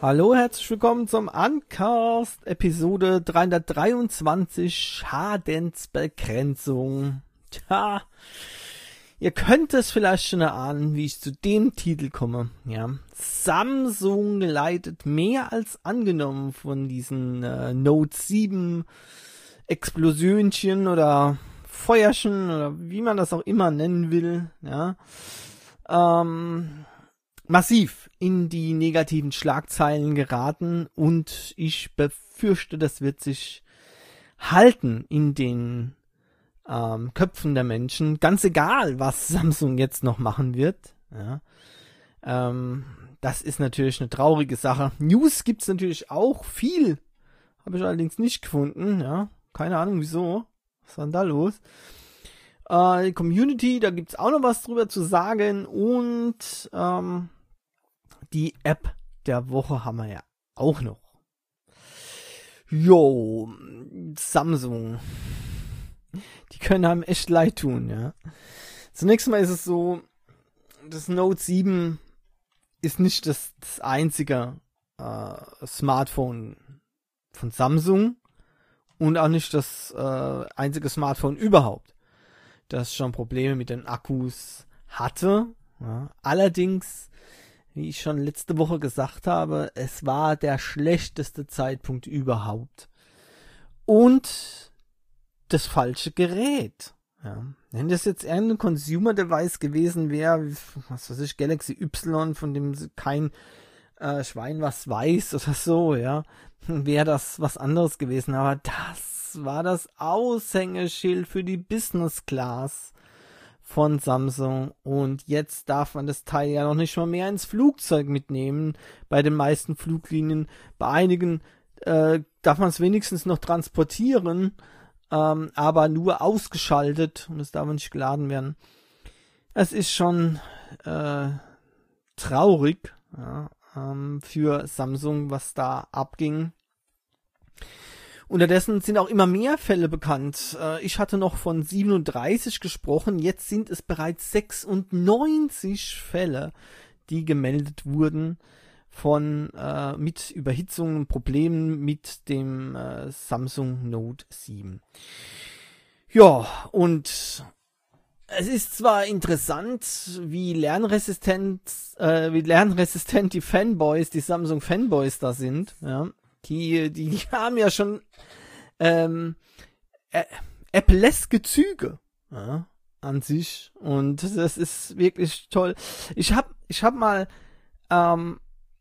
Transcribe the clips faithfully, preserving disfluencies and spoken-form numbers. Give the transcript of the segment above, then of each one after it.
Hallo, herzlich willkommen zum Uncast, Episode dreihundertdreiundzwanzig, Schadensbegrenzung. Tja, ihr könnt es vielleicht schon erahnen, wie ich zu dem Titel komme. Ja, Samsung leidet mehr als angenommen von diesen äh, Note sieben Explosionchen oder Feuerchen oder wie man das auch immer nennen will. Ja, ähm... massiv in die negativen Schlagzeilen geraten und ich befürchte, das wird sich halten in den ähm, Köpfen der Menschen, ganz egal, was Samsung jetzt noch machen wird. Ja. Ähm, das ist natürlich eine traurige Sache. News gibt's natürlich auch viel, habe ich allerdings nicht gefunden. Ja, keine Ahnung wieso. Was war denn da los? Äh, die Community, da gibt's auch noch was drüber zu sagen und ähm, die App der Woche haben wir ja auch noch. Jo, Samsung. Die können einem echt leid tun, ja. Zunächst mal ist es so, das Note sieben ist nicht das, das einzige äh, Smartphone von Samsung und auch nicht das äh, einzige Smartphone überhaupt, das schon Probleme mit den Akkus hatte. Ja. Allerdings, wie ich schon letzte Woche gesagt habe, es war der schlechteste Zeitpunkt überhaupt. Und das falsche Gerät. Ja. Wenn das jetzt irgendein Consumer-Device gewesen wäre, was weiß ich, Galaxy Y, von dem kein äh, Schwein was weiß oder so, ja, wäre das was anderes gewesen. Aber das war das Aushängeschild für die Business Class von Samsung und jetzt darf man das Teil ja noch nicht mal mehr ins Flugzeug mitnehmen, bei den meisten Fluglinien. Bei einigen äh, darf man es wenigstens noch transportieren, ähm, aber nur ausgeschaltet und es darf nicht geladen werden. Es ist schon äh, traurig, ja, ähm, für Samsung, was da abging. Unterdessen sind auch immer mehr Fälle bekannt. Ich hatte noch von siebenunddreißig gesprochen, jetzt sind es bereits sechsundneunzig Fälle, die gemeldet wurden von äh, mit Überhitzungen und Problemen mit dem äh, Samsung Note sieben. Ja, und es ist zwar interessant, wie lernresistent, äh, wie lernresistent die Fanboys, die Samsung Fanboys da sind, ja. Die, die, die haben ja schon ähm, äh, Apple-eske Züge, ja, an sich. Und das ist wirklich toll. Ich hab, ich hab mal ähm,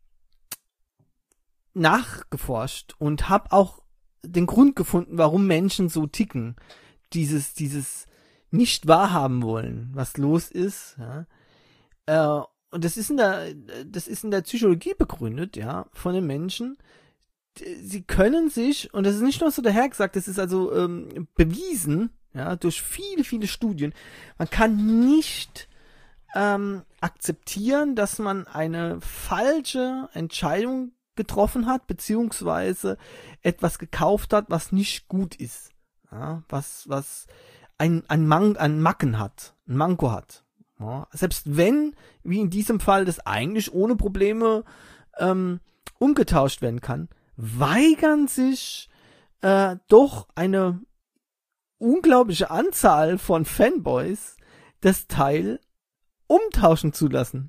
nachgeforscht und hab auch den Grund gefunden, warum Menschen so ticken. Dieses, dieses nicht wahrhaben wollen, was los ist. Ja. Äh, und das ist in der, das ist in der Psychologie begründet, ja, von den Menschen. Sie können sich, und das ist nicht nur so dahergesagt, das ist also ähm, bewiesen, ja, durch viele, viele Studien, man kann nicht ähm, akzeptieren, dass man eine falsche Entscheidung getroffen hat, beziehungsweise etwas gekauft hat, was nicht gut ist, ja, was, was ein, ein, Mang, ein Macken hat, ein Manko hat. Ja. Selbst wenn, wie in diesem Fall, das eigentlich ohne Probleme ähm, umgetauscht werden kann, weigern sich äh, doch eine unglaubliche Anzahl von Fanboys, das Teil umtauschen zu lassen.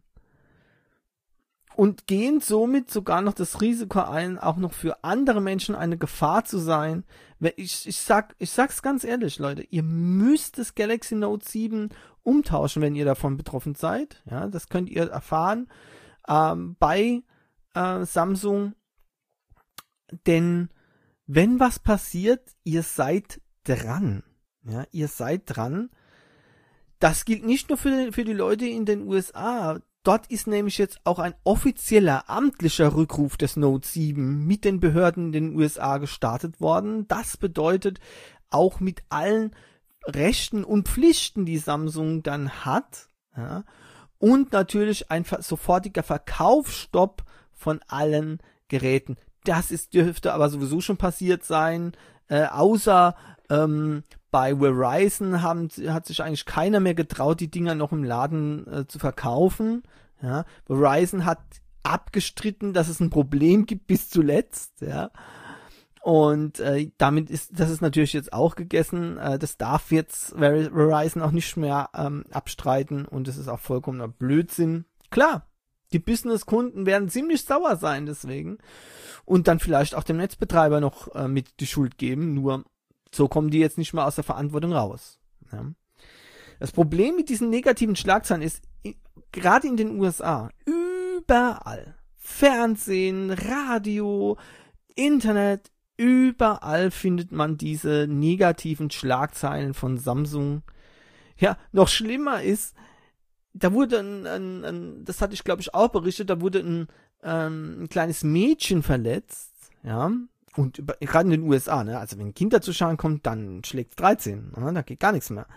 Und gehen somit sogar noch das Risiko ein, auch noch für andere Menschen eine Gefahr zu sein. Ich, ich, sag, ich sag's ganz ehrlich, Leute, ihr müsst das Galaxy Note sieben umtauschen, wenn ihr davon betroffen seid. Ja, das könnt ihr erfahren ähm, bei äh, Samsung. Denn wenn was passiert, ihr seid dran. Ja, ihr seid dran. Das gilt nicht nur für, für die Leute in den U S A. Dort ist nämlich jetzt auch ein offizieller, amtlicher Rückruf des Note sieben mit den Behörden in den U S A gestartet worden. Das bedeutet auch mit allen Rechten und Pflichten, die Samsung dann hat. Ja, und natürlich ein sofortiger Verkaufsstopp von allen Geräten. Das ist, dürfte aber sowieso schon passiert sein, äh, außer ähm, bei Verizon haben, hat sich eigentlich keiner mehr getraut, die Dinger noch im Laden äh, zu verkaufen. Ja, Verizon hat abgestritten, dass es ein Problem gibt bis zuletzt, ja. Und äh, damit ist, das ist natürlich jetzt auch gegessen. Äh, das darf jetzt Verizon auch nicht mehr ähm, abstreiten und es ist auch vollkommener Blödsinn. Klar, die Business-Kunden werden ziemlich sauer sein deswegen und dann vielleicht auch dem Netzbetreiber noch äh, mit die Schuld geben. Nur so kommen die jetzt nicht mehr aus der Verantwortung raus. Ja. Das Problem mit diesen negativen Schlagzeilen ist, gerade in den U S A, überall, Fernsehen, Radio, Internet, überall findet man diese negativen Schlagzeilen von Samsung. Ja, noch schlimmer ist, da wurde ein, ein, ein das hatte ich glaube ich auch berichtet, da wurde ein, ähm, ein kleines Mädchen verletzt, ja, und über, gerade in den U S A, ne, also wenn ein Kind dazu Schaden kommt, dann schlägt dreizehn, ne, da geht gar nichts mehr.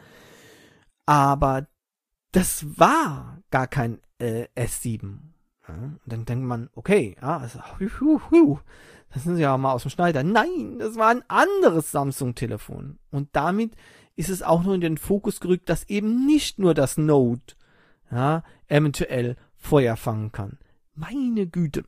Aber das war gar kein äh, S sieben. Ja, und dann denkt man, okay, ja, also, hu, hu, hu. Das sind sie ja mal aus dem Schneider. Nein, das war ein anderes Samsung-Telefon. Und damit ist es auch nur in den Fokus gerückt, dass eben nicht nur das Note ja, eventuell Feuer fangen kann. Meine Güte.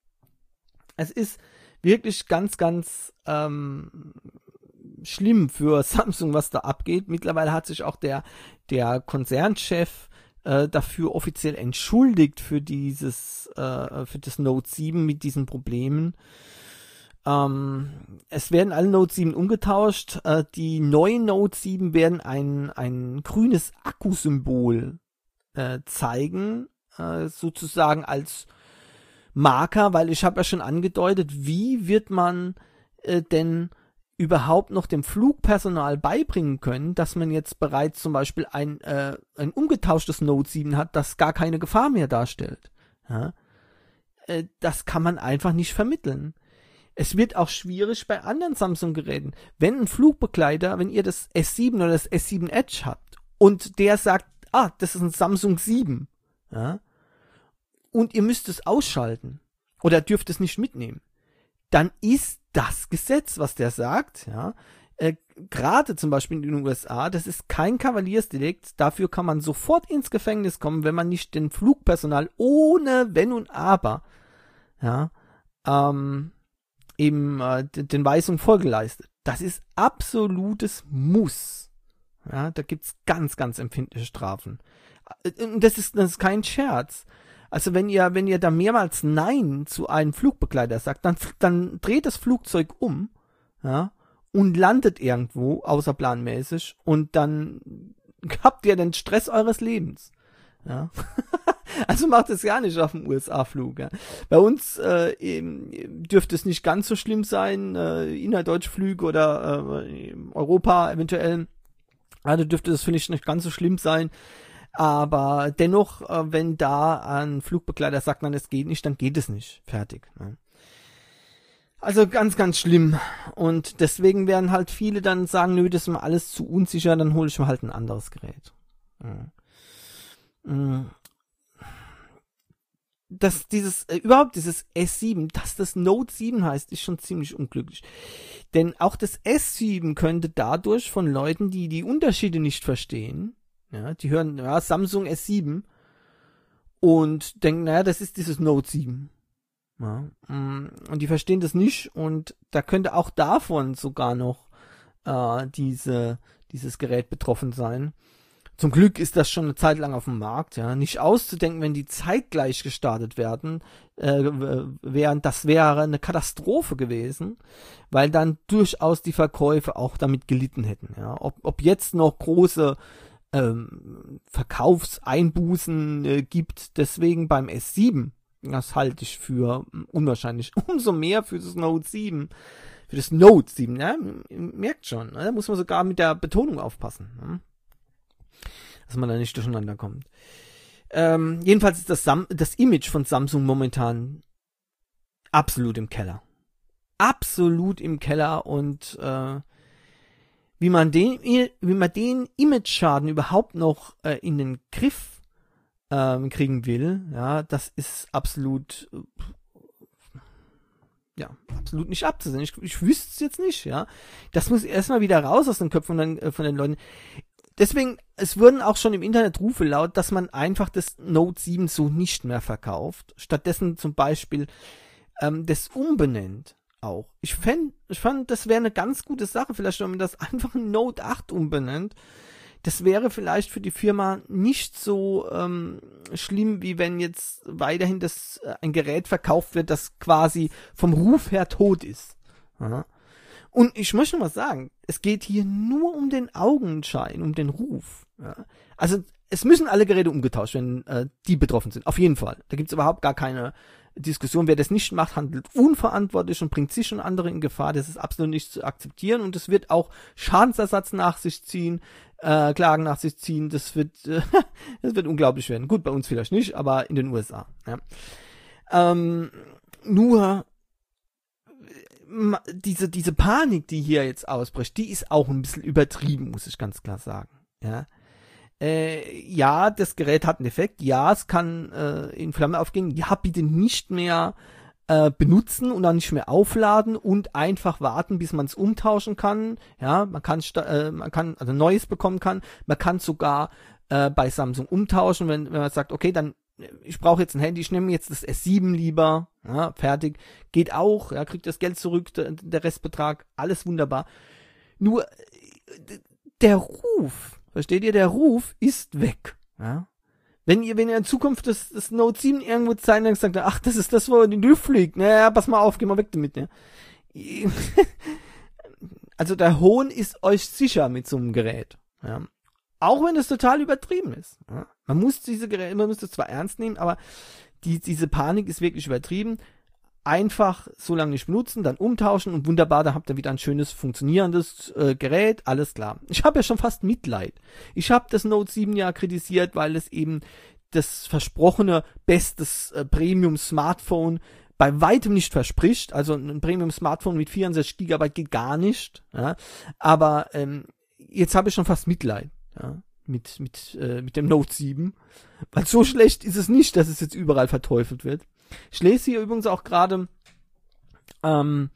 Es ist wirklich ganz, ganz ähm, schlimm für Samsung, was da abgeht. Mittlerweile hat sich auch der, der Konzernchef äh, dafür offiziell entschuldigt für dieses, äh, für das Note sieben mit diesen Problemen. Ähm, es werden alle Note sieben umgetauscht. Äh, die neuen Note sieben werden ein, ein grünes Akkusymbol äh, zeigen, äh, sozusagen als Marker, weil ich habe ja schon angedeutet, wie wird man äh, denn überhaupt noch dem Flugpersonal beibringen können, dass man jetzt bereits zum Beispiel ein, äh, ein umgetauschtes Note sieben hat, das gar keine Gefahr mehr darstellt. Ja? Äh, das kann man einfach nicht vermitteln. Es wird auch schwierig bei anderen Samsung-Geräten. Wenn ein Flugbegleiter, wenn ihr das S sieben oder das S sieben Edge habt und der sagt, ah, das ist ein Samsung sieben, ja, und ihr müsst es ausschalten oder dürft es nicht mitnehmen, dann ist das Gesetz, was der sagt, ja, äh, gerade zum Beispiel in den U S A, das ist kein Kavaliersdelikt, dafür kann man sofort ins Gefängnis kommen, wenn man nicht den Flugpersonal ohne Wenn und Aber, ja, ähm, eben äh, den Weisungen Folge leistet. Das ist absolutes Muss. Ja, da gibt's ganz, ganz empfindliche Strafen. Und das ist, das ist kein Scherz. Also wenn ihr, wenn ihr da mehrmals Nein zu einem Flugbegleiter sagt, dann, dann dreht das Flugzeug um, ja, und landet irgendwo außerplanmäßig und dann habt ihr den Stress eures Lebens. Ja. Also macht es ja nicht auf dem U S A-Flug. Ja. Bei uns äh, eben, dürfte es nicht ganz so schlimm sein, äh, innerdeutsche Flüge oder äh, Europa eventuell. Also dürfte das, finde ich, nicht ganz so schlimm sein. Aber dennoch, äh, wenn da ein Flugbegleiter sagt, nein, es geht nicht, dann geht es nicht. Fertig. Ne? Also ganz, ganz schlimm. Und deswegen werden halt viele dann sagen, nö, das ist mir alles zu unsicher, dann hole ich mir halt ein anderes Gerät. Ja. Dass dieses, äh, überhaupt dieses S sieben, dass das Note sieben heißt, ist schon ziemlich unglücklich. Denn auch das S sieben könnte dadurch von Leuten, die die Unterschiede nicht verstehen, ja, die hören, ja, Samsung S sieben und denken, naja, das ist dieses Note sieben. Ja, und die verstehen das nicht und da könnte auch davon sogar noch äh, diese, dieses Gerät betroffen sein. Zum Glück ist das schon eine Zeit lang auf dem Markt, ja. Nicht auszudenken, wenn die zeitgleich gestartet werden, äh, während das wäre eine Katastrophe gewesen, weil dann durchaus die Verkäufe auch damit gelitten hätten, ja. Ob, ob jetzt noch große ähm, Verkaufseinbußen äh, gibt, deswegen beim S sieben, das halte ich für unwahrscheinlich. Umso mehr für das Note sieben, für das Note sieben, ja. Merkt schon, da muss man sogar mit der Betonung aufpassen, ne? Dass man da nicht durcheinander kommt. Ähm, jedenfalls ist das, Sam- das Image von Samsung momentan absolut im Keller. Absolut im Keller und äh, wie man den, wie man den Image-Schaden überhaupt noch äh, in den Griff ähm, kriegen will, ja, das ist absolut äh, ja, absolut nicht abzusehen. Ich, ich wüsste es jetzt nicht, ja. Das muss erstmal wieder raus aus den Köpfen von den, äh, von den Leuten. deswegen, es wurden auch schon im Internet Rufe laut, dass man einfach das Note sieben so nicht mehr verkauft. Stattdessen zum Beispiel ähm, das umbenennt auch. Ich fänd, ich fand, das wäre eine ganz gute Sache, vielleicht wenn man das einfach in Note acht umbenennt. Das wäre vielleicht für die Firma nicht so ähm, schlimm, wie wenn jetzt weiterhin das äh, ein Gerät verkauft wird, das quasi vom Ruf her tot ist. Aha. Und ich möchte mal sagen, es geht hier nur um den Augenschein, um den Ruf. Ja. Also es müssen alle Geräte umgetauscht werden, äh, die betroffen sind. Auf jeden Fall. Da gibt es überhaupt gar keine Diskussion. Wer das nicht macht, handelt unverantwortlich und bringt sich und andere in Gefahr. Das ist absolut nicht zu akzeptieren. Und es wird auch Schadensersatz nach sich ziehen, äh, Klagen nach sich ziehen. Das wird, äh, das wird unglaublich werden. Gut, bei uns vielleicht nicht, aber in den U S A. Ja. Ähm, nur diese, diese Panik, die hier jetzt ausbricht, die ist auch ein bisschen übertrieben, muss ich ganz klar sagen. Ja, äh, ja, das Gerät hat einen Defekt, ja, es kann äh, in Flammen aufgehen, ja, bitte nicht mehr äh, benutzen und dann nicht mehr aufladen und einfach warten, bis man es umtauschen kann. Ja, man kann, äh, man kann, also Neues bekommen kann, man kann sogar äh, bei Samsung umtauschen, wenn, wenn man sagt, okay, dann ich brauche jetzt ein Handy, ich nehme jetzt das S sieben lieber, ja, fertig, geht auch, ja, kriegt das Geld zurück, der, der Restbetrag, alles wunderbar. Nur der Ruf, versteht ihr, der Ruf ist weg, ja. Wenn ihr, wenn ihr in Zukunft das, das Note sieben irgendwo zeigen, dann sagt ihr, ach, das ist das, wo in die Luft fliegt, naja, pass mal auf, geh mal weg damit, ne. Also der Hohn ist euch sicher mit so einem Gerät, ja. Auch wenn das total übertrieben ist. Ja. Man muss diese Geräte, man muss das zwar ernst nehmen, aber die, diese Panik ist wirklich übertrieben. Einfach so lange nicht benutzen, dann umtauschen und wunderbar, da habt ihr wieder ein schönes, funktionierendes äh, Gerät, alles klar. Ich habe ja schon fast Mitleid. Ich habe das Note sieben ja kritisiert, weil es eben das versprochene bestes äh, Premium-Smartphone bei weitem nicht verspricht. Also ein Premium-Smartphone mit vierundsechzig Gigabyte geht gar nicht. Ja. Aber ähm, jetzt habe ich schon fast Mitleid. Ja, mit, mit, äh, mit dem Note sieben. Weil so schlecht ist es nicht, dass es jetzt überall verteufelt wird. Ich lese hier übrigens auch gerade, ähm,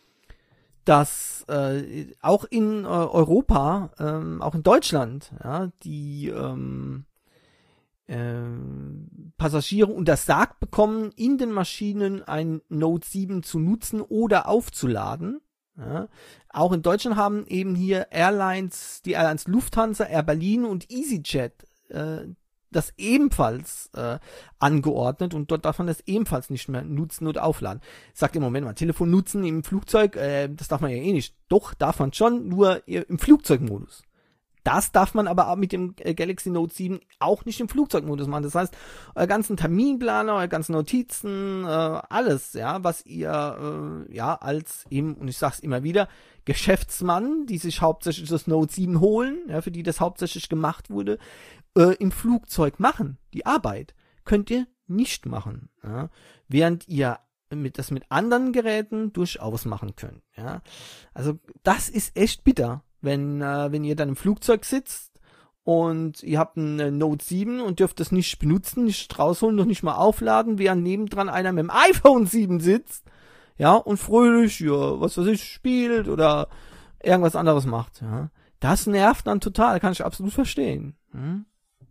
dass äh, auch in äh, Europa, ähm, auch in Deutschland, ja, die ähm, äh, Passagiere untersagt bekommen, in den Maschinen ein Note sieben zu nutzen oder aufzuladen. Ja, auch in Deutschland haben eben hier Airlines, die Airlines Lufthansa, Air Berlin und EasyJet äh, das ebenfalls äh, angeordnet und dort darf man das ebenfalls nicht mehr nutzen oder aufladen. Sagt im Moment mal, Telefon nutzen im Flugzeug, äh, das darf man ja eh nicht. Doch, darf man schon, nur im Flugzeugmodus. Das darf man aber auch mit dem Galaxy Note sieben auch nicht im Flugzeugmodus machen. Das heißt, euer ganzen Terminplaner, eure ganzen Notizen, äh, alles, ja, was ihr, äh, ja, als eben, und ich sag's immer wieder, Geschäftsmann, die sich hauptsächlich das Note sieben holen, ja, für die das hauptsächlich gemacht wurde, äh, im Flugzeug machen. Die Arbeit könnt ihr nicht machen, ja, während ihr mit, das mit anderen Geräten durchaus machen könnt, ja. Also, das ist echt bitter. Wenn, äh, wenn ihr dann im Flugzeug sitzt und ihr habt ein äh, Note sieben und dürft das nicht benutzen, nicht rausholen, noch nicht mal aufladen, während nebendran einer mit dem iPhone sieben sitzt, ja, und fröhlich, ja, was weiß ich, spielt oder irgendwas anderes macht, ja. Das nervt dann total, kann ich absolut verstehen. Hm?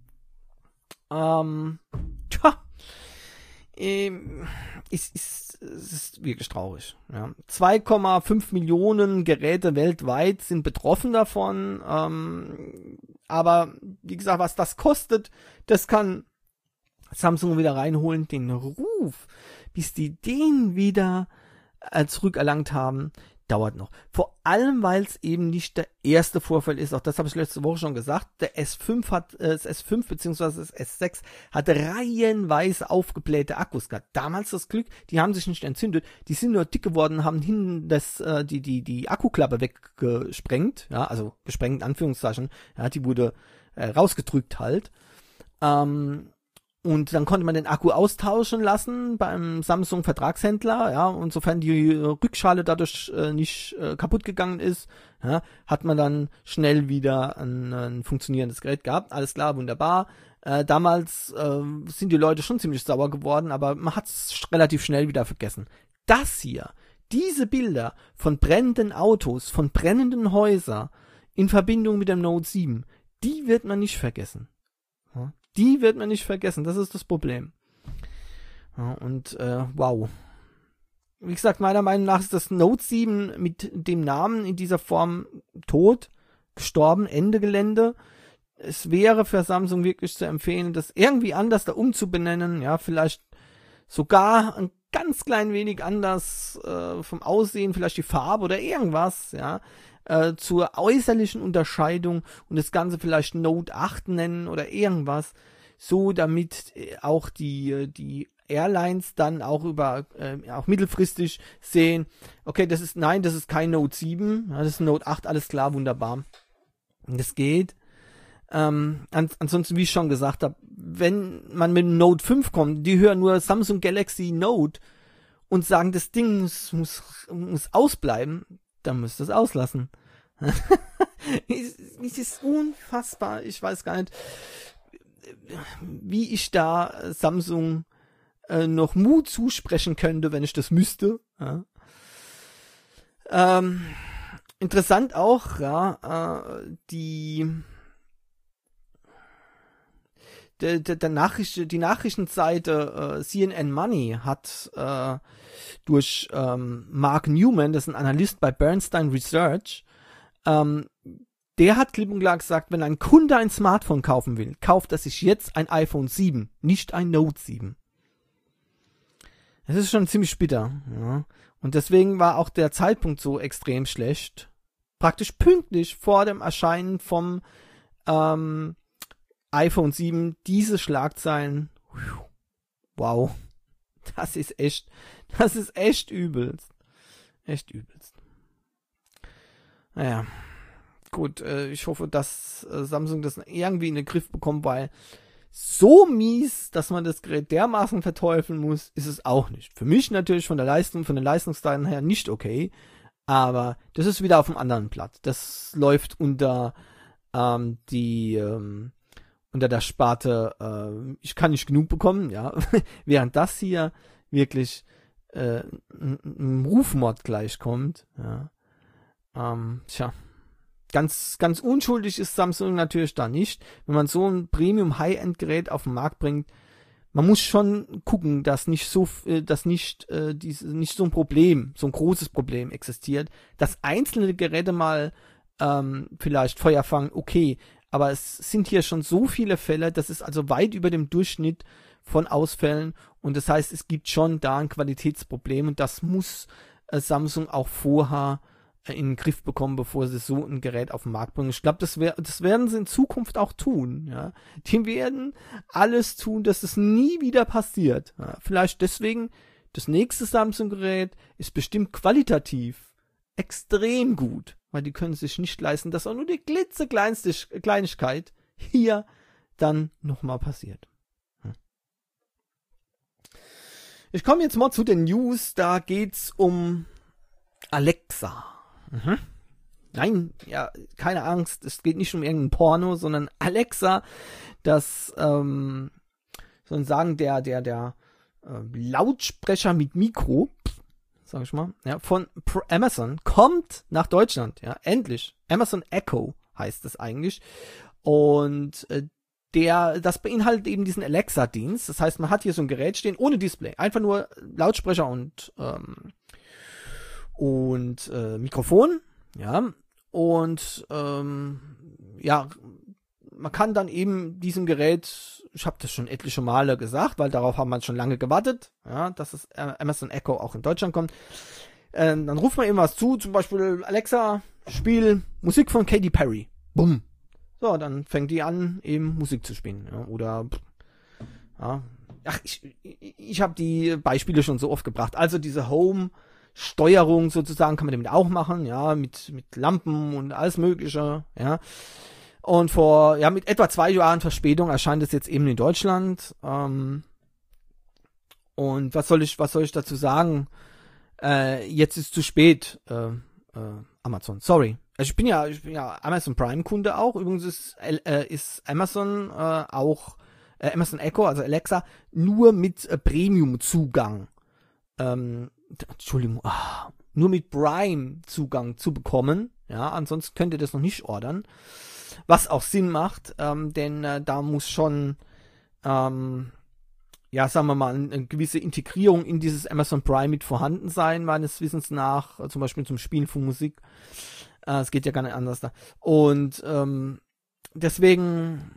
Ähm, tja, ähm, es ist, es ist wirklich traurig. Ja. zwei Komma fünf Millionen Geräte weltweit sind betroffen davon. Ähm, aber wie gesagt, was das kostet, das kann Samsung wieder reinholen. Den Ruf, bis die den wieder äh, zurückerlangt haben, dauert noch. Vor allem, weil es eben nicht der erste Vorfall ist. Auch das habe ich letzte Woche schon gesagt. Der S fünf hat, äh, das S fünf bzw. das S sechs hat reihenweise aufgeblähte Akkus gehabt. Damals das Glück, die haben sich nicht entzündet. Die sind nur dick geworden, haben hinten das, äh, die, die, die Akkuklappe weggesprengt. Ja, also gesprengt in Anführungszeichen. Ja, die wurde äh, rausgedrückt halt. Ähm, Und dann konnte man den Akku austauschen lassen beim Samsung Vertragshändler, ja, und sofern die Rückschale dadurch äh, nicht äh, kaputt gegangen ist, ja, hat man dann schnell wieder ein, ein funktionierendes Gerät gehabt. Alles klar, wunderbar. Äh, damals äh, sind die Leute schon ziemlich sauer geworden, aber man hat es relativ schnell wieder vergessen. Das hier, diese Bilder von brennenden Autos, von brennenden Häusern in Verbindung mit dem Note sieben, die wird man nicht vergessen. Ja, die wird man nicht vergessen, das ist das Problem. Ja, und äh, wow. Wie gesagt, meiner Meinung nach ist das Note sieben mit dem Namen in dieser Form tot, gestorben, Ende Gelände. Es wäre für Samsung wirklich zu empfehlen, das irgendwie anders da umzubenennen, ja, vielleicht sogar ein ganz klein wenig anders äh, vom Aussehen, vielleicht die Farbe oder irgendwas, ja, äh, zur äußerlichen Unterscheidung und das Ganze vielleicht Note acht nennen oder irgendwas, so damit auch die, die Airlines dann auch über, äh, auch mittelfristig sehen, okay, das ist, nein, das ist kein Note sieben, ja, das ist ein Note acht, alles klar, wunderbar. Und das geht. Ähm, ans- ansonsten, wie ich schon gesagt habe, wenn man mit dem Note fünf kommt, die hören nur Samsung Galaxy Note und sagen, das Ding muss, muss, muss ausbleiben, dann müsst ihr es auslassen. es, es ist unfassbar, ich weiß gar nicht, wie ich da Samsung äh, noch Mut zusprechen könnte, wenn ich das müsste. Ja. Ähm, interessant auch, ja, äh, die Der, der, der Nachricht, die Nachrichtenseite äh, C N N Money hat äh, durch ähm, Mark Newman, das ist ein Analyst bei Bernstein Research, ähm, der hat klipp und klar gesagt, wenn ein Kunde ein Smartphone kaufen will, kauft er sich jetzt ein iPhone sieben, nicht ein Note sieben. Das ist schon ziemlich bitter. Ja. Und deswegen war auch der Zeitpunkt so extrem schlecht. Praktisch pünktlich vor dem Erscheinen vom ähm, iPhone sieben, diese Schlagzeilen, wow, das ist echt, das ist echt übelst, echt übelst. Naja, gut, äh, ich hoffe, dass äh, Samsung das irgendwie in den Griff bekommt, weil so mies, dass man das Gerät dermaßen verteufeln muss, ist es auch nicht. Für mich natürlich von der Leistung, von den Leistungsdaten her nicht okay, aber das ist wieder auf dem anderen Blatt. Das läuft unter ähm, die ähm, unter der Sparte, äh, ich kann nicht genug bekommen, ja, während das hier wirklich äh, einem Rufmord gleichkommt, ja, ähm, tja, ganz, ganz unschuldig ist Samsung natürlich da nicht, wenn man so ein Premium-High-End-Gerät auf den Markt bringt, man muss schon gucken, dass nicht so, äh, dass nicht, äh, diese, nicht so ein Problem, so ein großes Problem existiert, dass einzelne Geräte mal ähm, vielleicht Feuer fangen, okay, aber es sind hier schon so viele Fälle, das ist also weit über dem Durchschnitt von Ausfällen und das heißt, es gibt schon da ein Qualitätsproblem und das muss äh, Samsung auch vorher äh, in den Griff bekommen, bevor sie so ein Gerät auf den Markt bringen. Ich glaube, das, wär, das werden sie in Zukunft auch tun. Ja. Die werden alles tun, dass es nie wieder passiert. Ja. Vielleicht deswegen, das nächste Samsung-Gerät ist bestimmt qualitativ extrem gut. Weil die können sich nicht leisten, dass auch nur die klitzekleinste Kleinigkeit hier dann nochmal passiert. Hm. Ich komme jetzt mal zu den News, da geht's um Alexa. Mhm. Nein, ja, keine Angst, es geht nicht um irgendein Porno, sondern Alexa, das, ähm, sozusagen der, der, der äh, Lautsprecher mit Mikro, sag ich mal, ja, von Amazon kommt nach Deutschland, ja, endlich. Amazon Echo heißt es eigentlich. Und äh, der, das beinhaltet eben diesen Alexa-Dienst. Das heißt, man hat hier so ein Gerät stehen ohne Display, einfach nur Lautsprecher und ähm, und äh, Mikrofon, ja. Und ähm, ja, man kann dann eben diesem Gerät, ich habe das schon etliche Male gesagt, weil darauf haben wir schon lange gewartet, ja, dass es äh, Amazon Echo auch in Deutschland kommt. Äh, dann ruft man eben was zu, zum Beispiel Alexa, spiel Musik von Katy Perry. Bumm. So, dann fängt die an, eben Musik zu spielen. Ja, oder, ja, ach, ich, ich, ich habe die Beispiele schon so oft gebracht. Also diese Home-Steuerung sozusagen kann man damit auch machen, ja, mit, mit Lampen und alles Mögliche, ja. Und vor, ja, mit etwa zwei Jahren Verspätung erscheint es jetzt eben in Deutschland. Ähm, und was soll ich, was soll ich dazu sagen? Äh, jetzt ist zu spät, äh, äh, Amazon. Sorry. Also ich bin ja, ich bin ja Amazon Prime Kunde auch. Übrigens ist, äh, ist Amazon äh, auch, äh, Amazon Echo, also Alexa, nur mit äh, Premium Zugang. Ähm, Entschuldigung, ah, nur mit Prime Zugang zu bekommen. Ja, ansonsten könnt ihr das noch nicht ordern. Was auch Sinn macht, ähm, denn äh, da muss schon, ähm, ja, sagen wir mal, eine, eine gewisse Integrierung in dieses Amazon Prime mit vorhanden sein, meines Wissens nach, äh, zum Beispiel zum Spielen von Musik. Äh, es geht ja gar nicht anders da. Und ähm, deswegen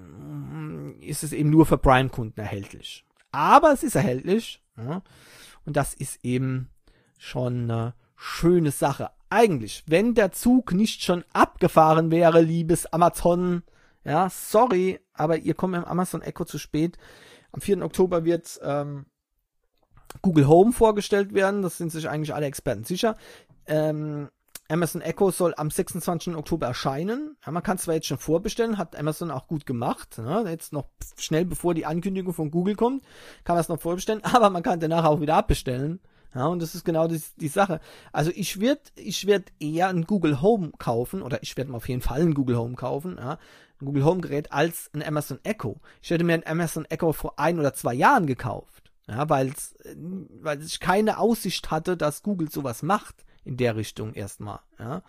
ist es eben nur für Prime-Kunden erhältlich. Aber es ist erhältlich, ja, und das ist eben schon eine schöne Sache. Eigentlich, wenn der Zug nicht schon abgefahren wäre, liebes Amazon, ja, sorry, aber ihr kommt im Amazon Echo zu spät. Am vierten Oktober wird ähm, Google Home vorgestellt werden, das sind sich eigentlich alle Experten sicher. Ähm, Amazon Echo soll am sechsundzwanzigsten Oktober erscheinen. Ja, man kann zwar jetzt schon vorbestellen, hat Amazon auch gut gemacht. Ne? Jetzt noch schnell bevor die Ankündigung von Google kommt, kann man es noch vorbestellen, aber man kann danach auch wieder abbestellen. Ja, und das ist genau die, die Sache. Also ich werde ich werd eher ein Google Home kaufen, oder ich werde mir auf jeden Fall ein Google Home kaufen, ja, ein Google Home Gerät, als ein Amazon Echo. Ich hätte mir ein Amazon Echo vor ein oder zwei Jahren gekauft, ja, weil's, weil ich keine Aussicht hatte, dass Google sowas macht in der Richtung erstmal, ja.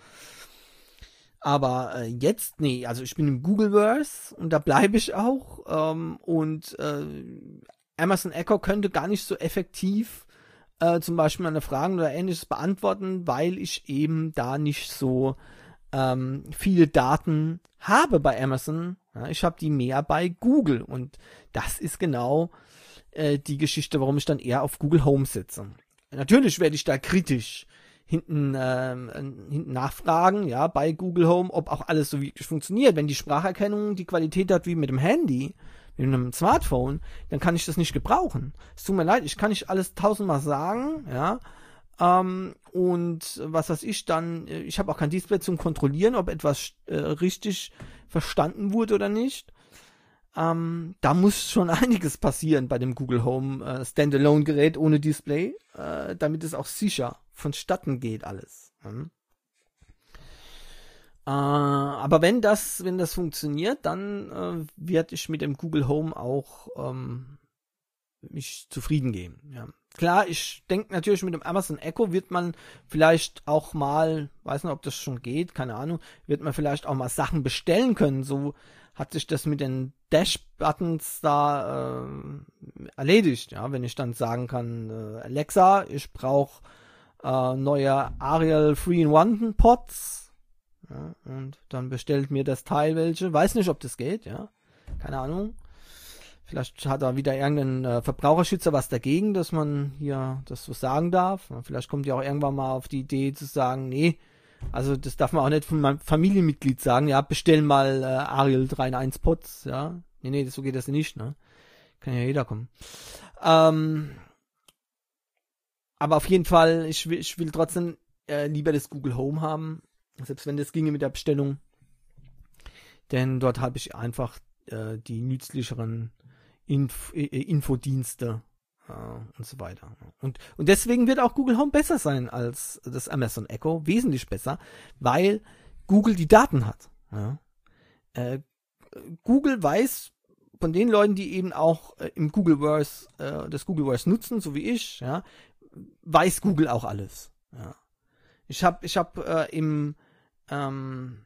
Aber äh, jetzt, nee, also ich bin im Googleverse und da bleibe ich auch, ähm, und äh, Amazon Echo könnte gar nicht so effektiv Äh, zum Beispiel eine Frage oder ähnliches beantworten, weil ich eben da nicht so ähm, viele Daten habe bei Amazon. Ja, ich habe die mehr bei Google und das ist genau äh, die Geschichte, warum ich dann eher auf Google Home sitze. Natürlich werde ich da kritisch hinten, äh, hinten nachfragen, ja, bei Google Home, ob auch alles so wirklich funktioniert. Wenn die Spracherkennung die Qualität hat wie mit dem Handy, mit einem Smartphone, dann kann ich das nicht gebrauchen. Es tut mir leid, ich kann nicht alles tausendmal sagen, ja, ähm, und was weiß ich dann, ich habe auch kein Display zum Kontrollieren, ob etwas äh, richtig verstanden wurde oder nicht. Ähm, da muss schon einiges passieren bei dem Google Home äh, Standalone-Gerät ohne Display, äh, damit es auch sicher vonstatten geht alles. Hm? Äh, aber wenn das, wenn das funktioniert, dann äh, werde ich mit dem Google Home auch ähm, mich zufrieden geben. Ja. Klar, ich denke natürlich, mit dem Amazon Echo wird man vielleicht auch mal, weiß nicht, ob das schon geht, keine Ahnung, wird man vielleicht auch mal Sachen bestellen können. So hat sich das mit den Dash-Buttons da äh, erledigt. Ja, wenn ich dann sagen kann, äh, Alexa, ich brauche äh, neue Arial drei in eins Pots. Ja, und dann bestellt mir das Teil welche. Weiß nicht, ob das geht, ja. Keine Ahnung. Vielleicht hat da wieder irgendein äh, Verbraucherschützer was dagegen, dass man hier das so sagen darf. Ja, vielleicht kommt ja auch irgendwann mal auf die Idee zu sagen, nee, also das darf man auch nicht von meinem Familienmitglied sagen, ja, bestell mal äh, Arial drei in eins Pots, ja. Nee, nee, so geht das nicht, ne. Kann ja jeder kommen. Ähm, aber auf jeden Fall, ich will, ich will trotzdem äh, lieber das Google Home haben. Selbst wenn das ginge mit der Bestellung. Denn dort habe ich einfach äh, die nützlicheren Inf- äh, Infodienste äh, und so weiter. Und, und deswegen wird auch Google Home besser sein als das Amazon Echo. Wesentlich besser, weil Google die Daten hat. Ja. Äh, Google weiß von den Leuten, die eben auch äh, im Googleverse, äh, das Googleverse nutzen, so wie ich, ja, weiß Google auch alles. Ja. Ich habe ich hab, äh, im Ähm,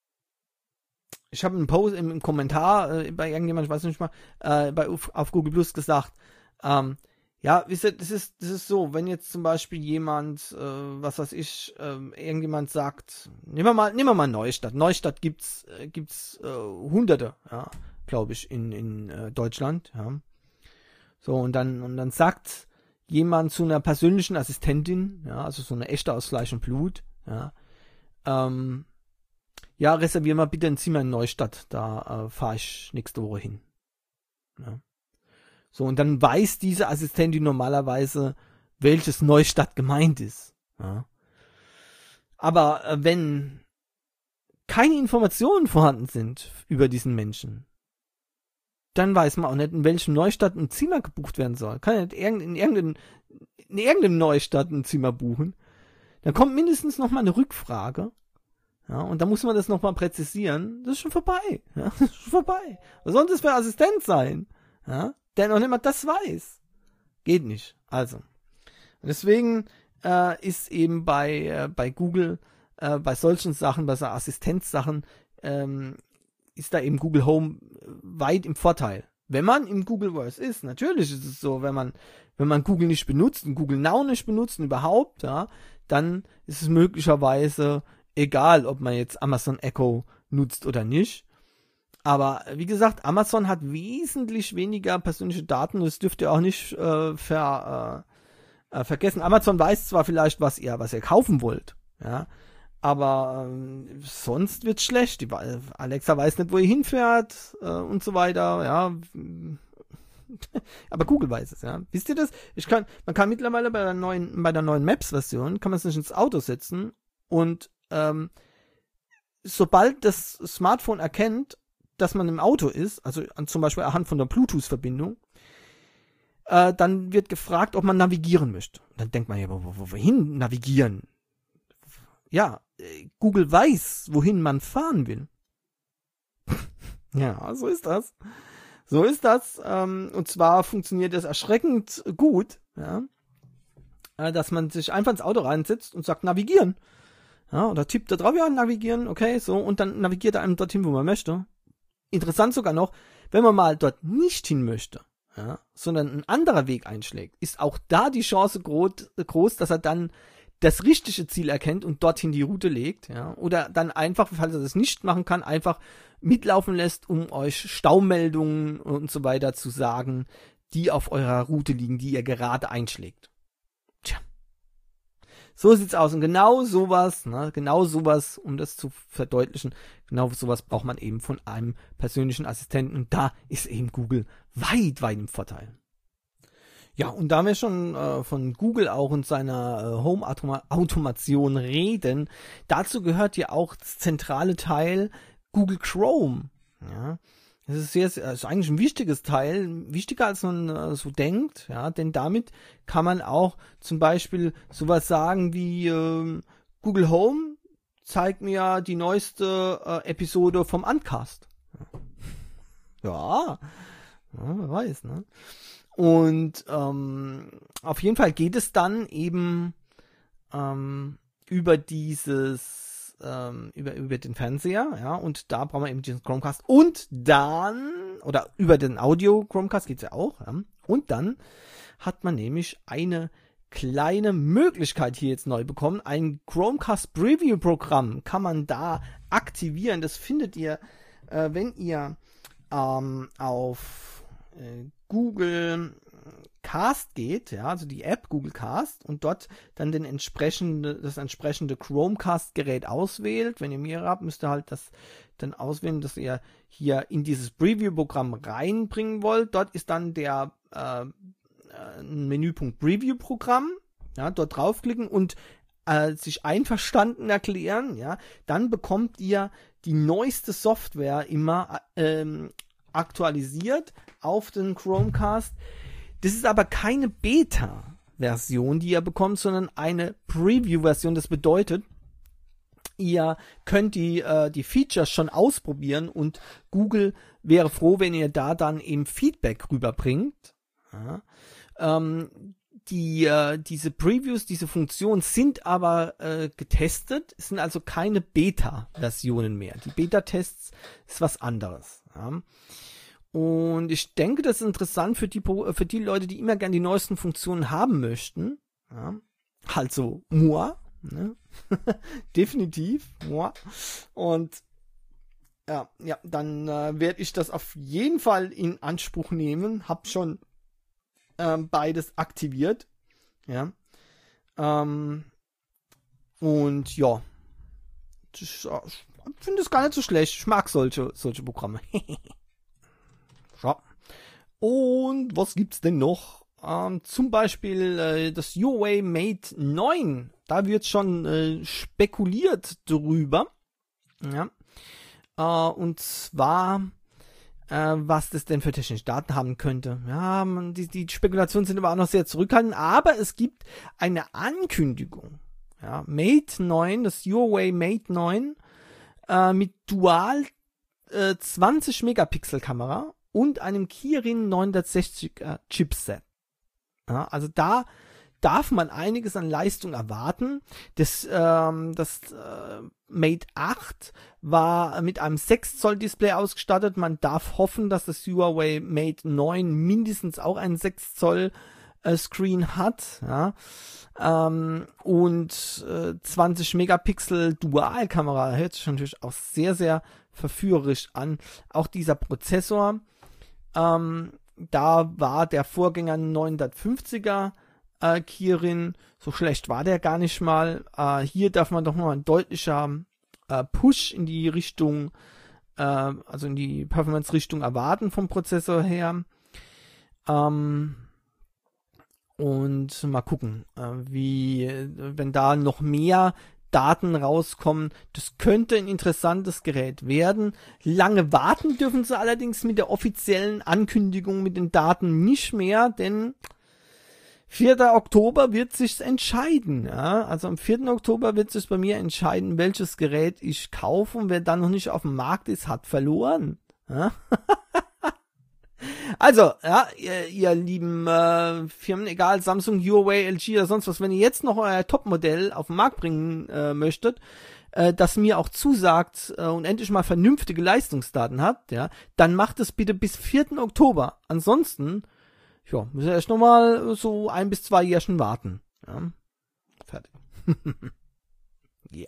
ich habe einen Post im, im Kommentar äh, bei irgendjemand, ich weiß nicht mal, äh, bei auf, auf Google Plus gesagt, ähm, ja, wisst ihr, das ist das ist so, wenn jetzt zum Beispiel jemand, äh, was weiß ich, äh, irgendjemand sagt, nehmen wir mal, nehmen wir mal Neustadt. Neustadt gibt's äh, gibt's äh, Hunderte, ja, glaube ich, in in äh, Deutschland, ja. So und dann und dann sagt jemand zu einer persönlichen Assistentin, ja, also so eine echte aus Fleisch und Blut, ja. Ähm, ja, reservier mal bitte ein Zimmer in Neustadt, da äh, fahre ich nächste Woche hin. Ja. So, und dann weiß diese Assistentin normalerweise, welches Neustadt gemeint ist. Ja. Aber äh, wenn keine Informationen vorhanden sind über diesen Menschen, dann weiß man auch nicht, in welchem Neustadt ein Zimmer gebucht werden soll. Kann ja nicht in irgendeinem, in irgendeinem Neustadt ein Zimmer buchen. Dann kommt mindestens noch mal eine Rückfrage. Ja, und da muss man das noch mal präzisieren. Das ist schon vorbei. Ja, das ist schon vorbei. Was soll das für ein Assistent sein? Ja, der noch nicht mal das weiß. Geht nicht. Also. Und deswegen äh, ist eben bei, äh, bei Google, äh, bei solchen Sachen, bei so Assistenzsachen, ähm, ist da eben Google Home weit im Vorteil. Wenn man im Googleverse ist, natürlich ist es so, wenn man, wenn man Google nicht benutzt und Google Now nicht benutzt und überhaupt, ja, dann ist es möglicherweise egal, ob man jetzt Amazon Echo nutzt oder nicht. Aber wie gesagt, Amazon hat wesentlich weniger persönliche Daten und das dürft ihr auch nicht äh, ver, äh, äh, vergessen. Amazon weiß zwar vielleicht, was ihr, was ihr kaufen wollt, ja, aber äh, sonst wird's schlecht. Die, Alexa weiß nicht, wo ihr hinfährt äh, und so weiter, ja. Aber Google weiß es, ja. Wisst ihr das? Ich kann, man kann mittlerweile bei der neuen, bei der neuen Maps-Version kann man sich ins Auto setzen und ähm, sobald das Smartphone erkennt, dass man im Auto ist, also an, zum Beispiel anhand von der Bluetooth-Verbindung, äh, dann wird gefragt, ob man navigieren möchte. Dann denkt man ja, wo, wo, wohin navigieren? Ja, äh, Google weiß, wohin man fahren will. Ja, so ist das. So ist das. Ähm, und zwar funktioniert das erschreckend gut, ja, äh, dass man sich einfach ins Auto reinsetzt und sagt, navigieren. Ja, oder tippt da drauf, ja, navigieren, okay, so, und dann navigiert er einem dorthin, wo man möchte. Interessant sogar noch, wenn man mal dort nicht hin möchte, ja, sondern ein anderer Weg einschlägt, ist auch da die Chance groß, dass er dann das richtige Ziel erkennt und dorthin die Route legt, ja, oder dann einfach, falls er das nicht machen kann, einfach mitlaufen lässt, um euch Staumeldungen und so weiter zu sagen, die auf eurer Route liegen, die ihr gerade einschlägt. Tja. So sieht's aus. Und genau sowas, ne, genau sowas, um das zu verdeutlichen, genau sowas braucht man eben von einem persönlichen Assistenten. Und da ist eben Google weit, weit im Vorteil. Ja, und da wir schon äh, von Google auch und seiner äh, Home-Automation reden, dazu gehört ja auch das zentrale Teil Google Chrome. Ja. Das ist sehr, sehr, ist eigentlich ein wichtiges Teil, wichtiger als man äh, so denkt, ja, denn damit kann man auch zum Beispiel sowas sagen wie äh, Google Home zeigt mir die neueste äh, Episode vom Uncast. Ja, ja, wer weiß, ne? Und ähm, auf jeden Fall geht es dann eben ähm, über dieses über, über den Fernseher, ja, und da brauchen wir eben diesen Chromecast und dann, oder über den Audio-Chromecast geht's ja auch, ja, und dann hat man nämlich eine kleine Möglichkeit hier jetzt neu bekommen, ein Chromecast Preview-Programm kann man da aktivieren, das findet ihr, äh, wenn ihr ähm, auf äh, Google Cast geht, ja, also die App Google Cast und dort dann den entsprechende, das entsprechende Chromecast-Gerät auswählt. Wenn ihr mehrere habt, müsst ihr halt das dann auswählen, dass ihr hier in dieses Preview-Programm reinbringen wollt. Dort ist dann der äh, Menüpunkt Preview-Programm, ja, dort draufklicken und äh, sich einverstanden erklären, ja, dann bekommt ihr die neueste Software immer ähm, aktualisiert auf den Chromecast. Das ist aber keine Beta-Version, die ihr bekommt, sondern eine Preview-Version. Das bedeutet, ihr könnt die, äh, die Features schon ausprobieren und Google wäre froh, wenn ihr da dann eben Feedback rüberbringt. Ja. Ähm, die, äh, diese Previews, diese Funktionen sind aber äh, getestet, es sind also keine Beta-Versionen mehr. Die Beta-Tests ist was anderes. Ja. Und ich denke, das ist interessant für die, für die Leute, die immer gerne die neuesten Funktionen haben möchten. Ja, also, moi. Ne? Definitiv, moi. Und ja, ja, dann äh, werde ich das auf jeden Fall in Anspruch nehmen. Hab schon ähm, beides aktiviert. Ja. Ähm, und ja. Ich, ich finde es gar nicht so schlecht. Ich mag solche, solche Programme. Ja. Und was gibt's denn noch? Ähm, zum Beispiel äh, das Huawei Mate neun. Da wird schon äh, spekuliert drüber. Ja. Äh, und zwar, äh, was das denn für technische Daten haben könnte. Ja, man, die, die Spekulationen sind aber auch noch sehr zurückhaltend. Aber es gibt eine Ankündigung. Ja, Mate neun, das Huawei Mate neun äh, mit Dual äh, zwanzig Megapixel Kamera und einem Kirin neunhundertsechziger Chipset. Ja, also da darf man einiges an Leistung erwarten. Das, ähm, das äh, Mate acht war mit einem sechs Zoll Display ausgestattet. Man darf hoffen, dass das Huawei Mate neun mindestens auch einen sechs Zoll äh, Screen hat. Ja. Ähm, und äh, zwanzig Megapixel Dualkamera hört sich natürlich auch sehr, sehr verführerisch an. Auch dieser Prozessor, ähm, da war der Vorgänger neunhundertfünfziger äh, Kirin, so schlecht war der gar nicht mal. Äh, hier darf man doch mal ein deutlicher äh, Push in die Richtung, äh, also in die Performance-Richtung erwarten vom Prozessor her. Ähm, und mal gucken, äh, wie, wenn da noch mehr Daten rauskommen. Das könnte ein interessantes Gerät werden. Lange warten dürfen sie allerdings mit der offiziellen Ankündigung mit den Daten nicht mehr, denn vierter Oktober wird sich's entscheiden. Ja? Also am vierten Oktober wird sich bei mir entscheiden, welches Gerät ich kaufe, und wer dann noch nicht auf dem Markt ist, hat verloren. Ja? Also, ja, ihr, ihr lieben äh, Firmen, egal, Samsung, Huawei, L G oder sonst was, wenn ihr jetzt noch euer Topmodell auf den Markt bringen äh, möchtet, äh, das mir auch zusagt äh, und endlich mal vernünftige Leistungsdaten hat, ja, dann macht es bitte bis vierten Oktober. Ansonsten, ja, müsst ihr erst nochmal so ein bis zwei Jährchen warten. Ja, fertig. Ja.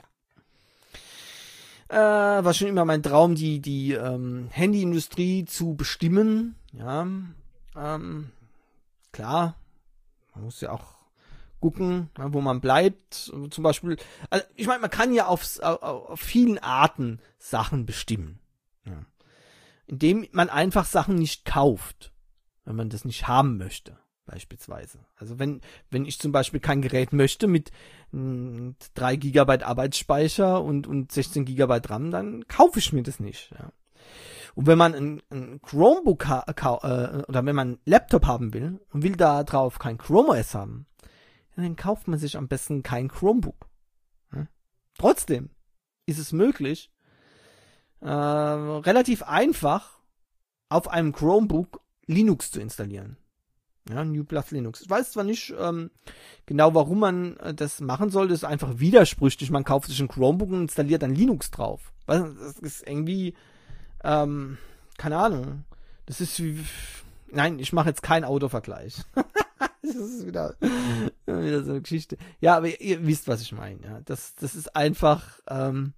Äh, war schon immer mein Traum, die, die ähm, Handyindustrie zu bestimmen. Ja, ähm, klar, man muss ja auch gucken, ja, wo man bleibt. Zum Beispiel, also ich meine, man kann ja auf, auf, auf vielen Arten Sachen bestimmen. Ja. Indem man einfach Sachen nicht kauft, wenn man das nicht haben möchte, beispielsweise. Also wenn, wenn ich zum Beispiel kein Gerät möchte mit mh, drei Gigabyte Arbeitsspeicher und, und sechzehn Gigabyte RAM, dann kaufe ich mir das nicht. Ja. Und wenn man ein, ein Chromebook ha- äh, oder wenn man einen Laptop haben will und will da drauf kein Chrome O S haben, dann kauft man sich am besten kein Chromebook. Ja. Trotzdem ist es möglich, äh, relativ einfach auf einem Chromebook Linux zu installieren. Ja, New Plus Linux. Ich weiß zwar nicht ähm, genau, warum man äh, das machen soll. Das ist einfach widersprüchlich. Man kauft sich ein Chromebook und installiert dann Linux drauf. Das ist irgendwie, ähm, keine Ahnung. Das ist wie, nein, ich mache jetzt keinen Autovergleich. Das ist wieder, wieder so eine Geschichte. Ja, aber ihr wisst, was ich meine. Ja, das, das ist einfach ähm,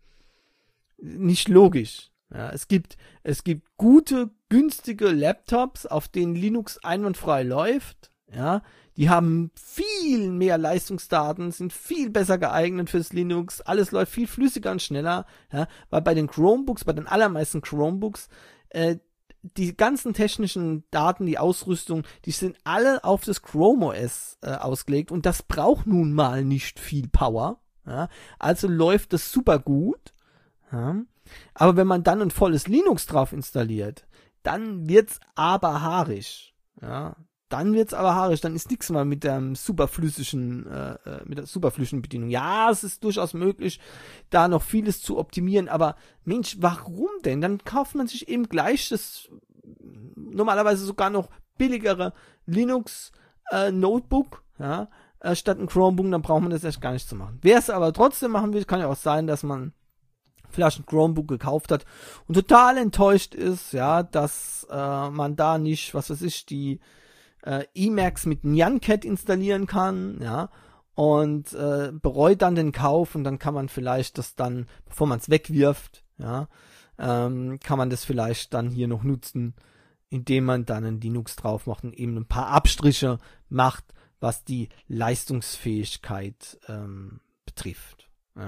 nicht logisch. Ja, es gibt, es gibt gute, günstige Laptops, auf denen Linux einwandfrei läuft. Ja, die haben viel mehr Leistungsdaten, sind viel besser geeignet fürs Linux. Alles läuft viel flüssiger und schneller. Ja, weil bei den Chromebooks, bei den allermeisten Chromebooks, äh, die ganzen technischen Daten, die Ausrüstung, die sind alle auf das Chrome O S äh, ausgelegt, und das braucht nun mal nicht viel Power. Ja, also läuft das super gut. Ja. Aber wenn man dann ein volles Linux drauf installiert, dann wird's aber haarig. Ja, dann wird's aber haarig. Dann ist nichts mehr mit der superflüssigen, äh, mit der superflüssigen Bedienung. Ja, es ist durchaus möglich, da noch vieles zu optimieren. Aber Mensch, warum denn? Dann kauft man sich eben gleich das normalerweise sogar noch billigere Linux äh, Notebook, ja, äh, statt ein Chromebook. Dann braucht man das erst gar nicht zu machen. Wer es aber trotzdem machen will, kann ja auch sein, dass man vielleicht ein Chromebook gekauft hat und total enttäuscht ist, ja, dass äh, man da nicht, was weiß ich, die äh, Emacs mit Nyancat installieren kann, ja, und äh, bereut dann den Kauf, und dann kann man vielleicht das dann, bevor man es wegwirft, ja, ähm, kann man das vielleicht dann hier noch nutzen, indem man dann ein Linux drauf macht und eben ein paar Abstriche macht, was die Leistungsfähigkeit ähm, betrifft. Ja.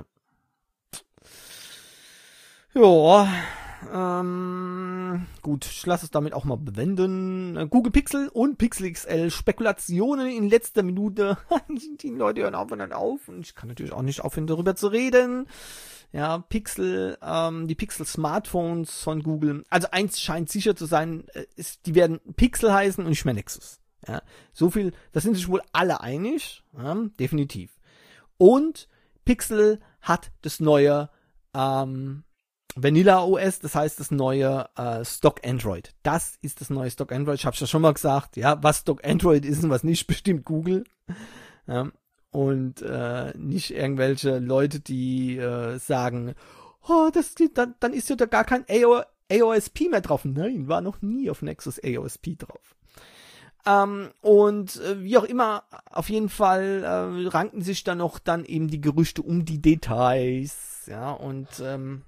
Ja, ähm, gut, ich lasse es damit auch mal bewenden. Google Pixel und Pixel X L Spekulationen in letzter Minute. Die Leute hören auf und dann auf, und ich kann natürlich auch nicht aufhören, darüber zu reden. Ja, Pixel, ähm, die Pixel Smartphones von Google. Also eins scheint sicher zu sein, ist, die werden Pixel heißen und nicht mehr Nexus. Ja, so viel, da sind sich wohl alle einig, ja, definitiv. Und Pixel hat das neue, ähm, Vanilla O S, das heißt das neue äh, Stock Android. Das ist das neue Stock Android. Ich habe es ja schon mal gesagt, ja, was Stock Android ist und was nicht, bestimmt Google. Ja? Und äh, nicht irgendwelche Leute, die äh, sagen, oh, das, dann, dann ist ja da gar kein A O S P mehr drauf. Nein, war noch nie auf Nexus A O S P drauf. Ähm, und äh, wie auch immer, auf jeden Fall äh, ranken sich dann noch dann eben die Gerüchte um die Details. Ja, und ähm,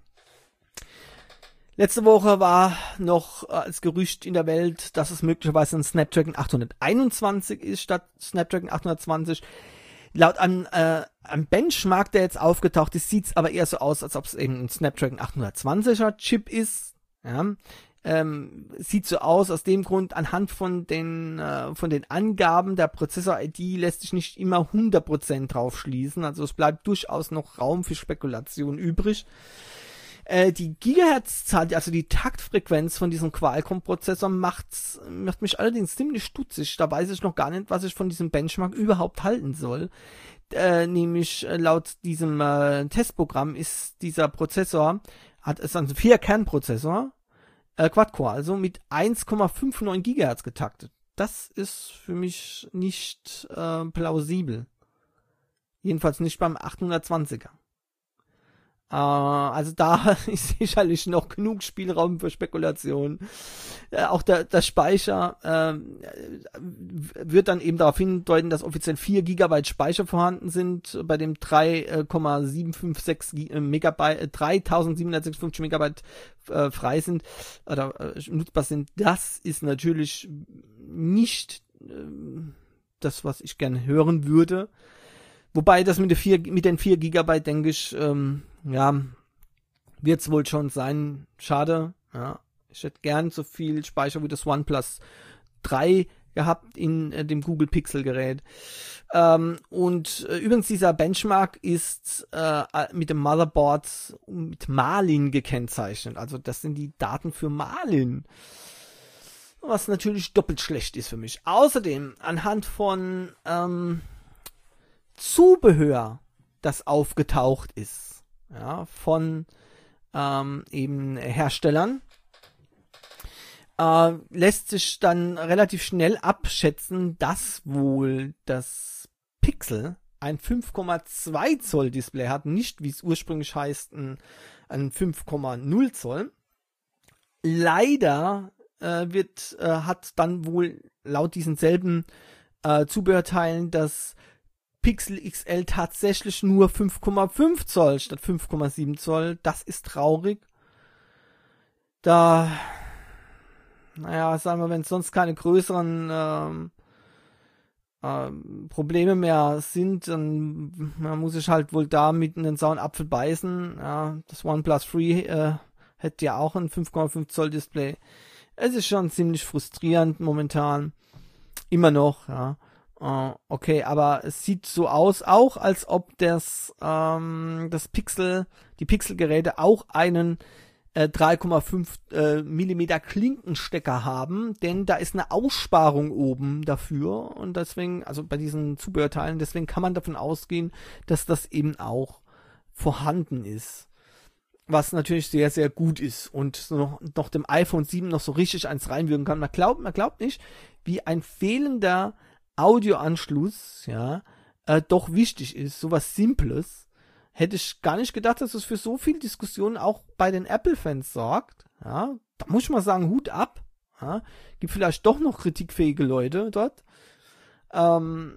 letzte Woche war noch äh, als Gerücht in der Welt, dass es möglicherweise ein Snapdragon achthunderteinundzwanzig ist statt Snapdragon achthundertzwanzig. Laut einem, äh, einem Benchmark, der jetzt aufgetaucht ist, sieht es aber eher so aus, als ob es eben ein Snapdragon achthundertzwanziger Chip ist. Ja, ähm, sieht so aus, aus dem Grund, anhand von den, äh, von den Angaben der Prozessor-I D lässt sich nicht immer hundert Prozent drauf schließen. Also es bleibt durchaus noch Raum für Spekulation übrig. Äh, die Gigahertz-Zahl, also die Taktfrequenz von diesem Qualcomm-Prozessor macht, macht mich allerdings ziemlich stutzig. Da weiß ich noch gar nicht, was ich von diesem Benchmark überhaupt halten soll. Äh, nämlich äh, laut diesem äh, Testprogramm ist dieser Prozessor, hat es also vier Kernprozessor, äh, Quad-Core, also mit eins Komma neunundfünfzig Gigahertz getaktet. Das ist für mich nicht äh, plausibel. Jedenfalls nicht beim achthundertzwanziger. Äh, also da ist sicherlich noch genug Spielraum für Spekulation. Äh, auch der, der Speicher äh, wird dann eben darauf hindeuten, dass offiziell vier Gigabyte Speicher vorhanden sind, bei dem drei Komma sieben fünf sechs Megabyte, dreitausendsiebenhundertsechsundfünfzig Megabyte äh, frei sind oder äh, nutzbar sind. Das ist natürlich nicht äh, das, was ich gerne hören würde. Wobei das mit, der vier, mit den vier Gigabyte, denke ich, ähm, ja, wird's wohl schon sein. Schade, ja. Ich hätte gern so viel Speicher wie das OnePlus drei gehabt in äh, dem Google Pixel Gerät. Ähm, und äh, übrigens dieser Benchmark ist äh, mit dem Motherboard mit Marlin gekennzeichnet. Also das sind die Daten für Marlin. Was natürlich doppelt schlecht ist für mich. Außerdem anhand von ähm, Zubehör, das aufgetaucht ist, ja, von ähm, eben Herstellern, äh, lässt sich dann relativ schnell abschätzen, dass wohl das Pixel ein fünf Komma zwei Zoll Display hat, nicht wie es ursprünglich heißt, ein, ein fünf Komma null Zoll. Leider äh, wird äh, hat dann wohl laut diesen selben äh, Zubehörteilen das Pixel X L tatsächlich nur fünf Komma fünf Zoll statt fünf Komma sieben Zoll. Das ist traurig. Da, naja, sagen wir, wenn es sonst keine größeren ähm, ähm, Probleme mehr sind, dann man muss ich halt wohl da mit in den sauren Apfel beißen. Ja, das OnePlus drei äh, hätte ja auch ein fünf Komma fünf Zoll Display. Es ist schon ziemlich frustrierend momentan. Immer noch, ja. Uh, okay, aber es sieht so aus, auch als ob das, ähm, das Pixel, die Pixel-Geräte auch einen äh, drei Komma fünf äh, Millimeter Klinkenstecker haben, denn da ist eine Aussparung oben dafür und deswegen, also bei diesen Zubehörteilen, deswegen kann man davon ausgehen, dass das eben auch vorhanden ist. Was natürlich sehr, sehr gut ist und so noch, noch dem iPhone sieben noch so richtig eins reinwirken kann. Man glaubt, man glaubt nicht, wie ein fehlender Audioanschluss, ja, äh, doch wichtig ist, sowas Simples, hätte ich gar nicht gedacht, dass es für so viel Diskussionen auch bei den Apple-Fans sorgt, ja, da muss ich mal sagen, Hut ab, ja, gibt vielleicht doch noch kritikfähige Leute dort, ähm,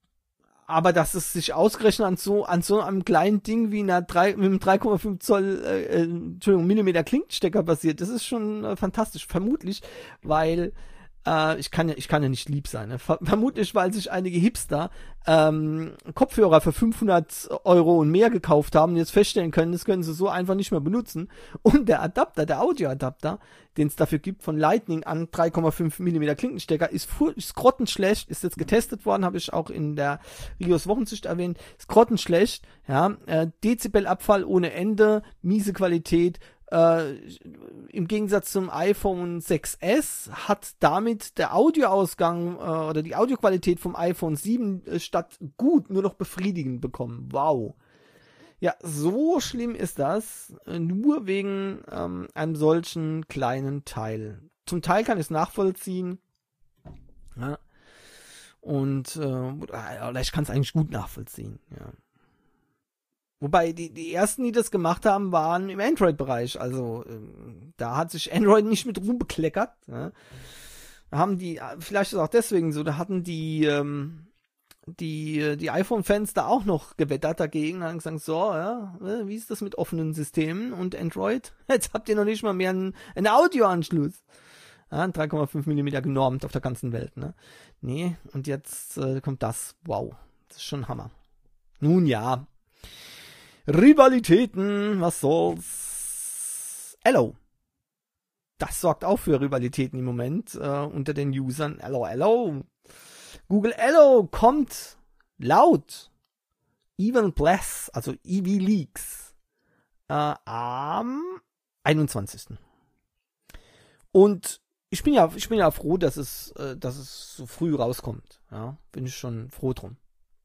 aber dass es sich ausgerechnet an so, an so einem kleinen Ding wie einer drei, mit einem drei Komma fünf Zoll, äh, Entschuldigung, Millimeter Klinkenstecker basiert, das ist schon äh, fantastisch, vermutlich, weil Äh, ich kann ja, ich kann ja nicht lieb sein. Ne? Ver- vermutlich, weil sich einige Hipster ähm, Kopfhörer für fünfhundert Euro und mehr gekauft haben und jetzt feststellen können, das können sie so einfach nicht mehr benutzen. Und der Adapter, der Audioadapter, den es dafür gibt, von Lightning an drei Komma fünf Millimeter Klinkenstecker, ist, fu- ist grottenschlecht, ist jetzt getestet worden, habe ich auch in der Rios Wochensicht erwähnt, ist grottenschlecht, ja, äh, Dezibelabfall ohne Ende, miese Qualität. Äh, im Gegensatz zum iPhone sechs S hat damit der Audioausgang äh, oder die Audioqualität vom iPhone sieben äh, statt gut nur noch befriedigend bekommen. Wow. Ja, so schlimm ist das, äh, nur wegen ähm, einem solchen kleinen Teil. Zum Teil kann ich es nachvollziehen. Ja. Und äh, ich kann es eigentlich gut nachvollziehen, ja. Wobei die, die ersten, die das gemacht haben, waren im Android-Bereich. Also äh, da hat sich Android nicht mit Ruhm bekleckert. Ja. Da haben die, vielleicht ist es auch deswegen so, da hatten die ähm, die die iPhone-Fans da auch noch gewettert dagegen und haben gesagt, so, ja, wie ist das mit offenen Systemen und Android? Jetzt habt ihr noch nicht mal mehr einen, einen Audioanschluss. Ja, drei Komma fünf Millimeter genormt auf der ganzen Welt. Ne? Nee, und jetzt äh, kommt das. Wow, das ist schon Hammer. Nun ja. Rivalitäten, was soll's? Hello. Das sorgt auch für Rivalitäten im Moment äh, unter den Usern. Hello, hello. Google Hello kommt laut Even Bless, also E V Leaks, äh, am einundzwanzigsten Und ich bin ja, ich bin ja froh, dass es, äh, dass es so früh rauskommt. Ja, bin ich schon froh drum.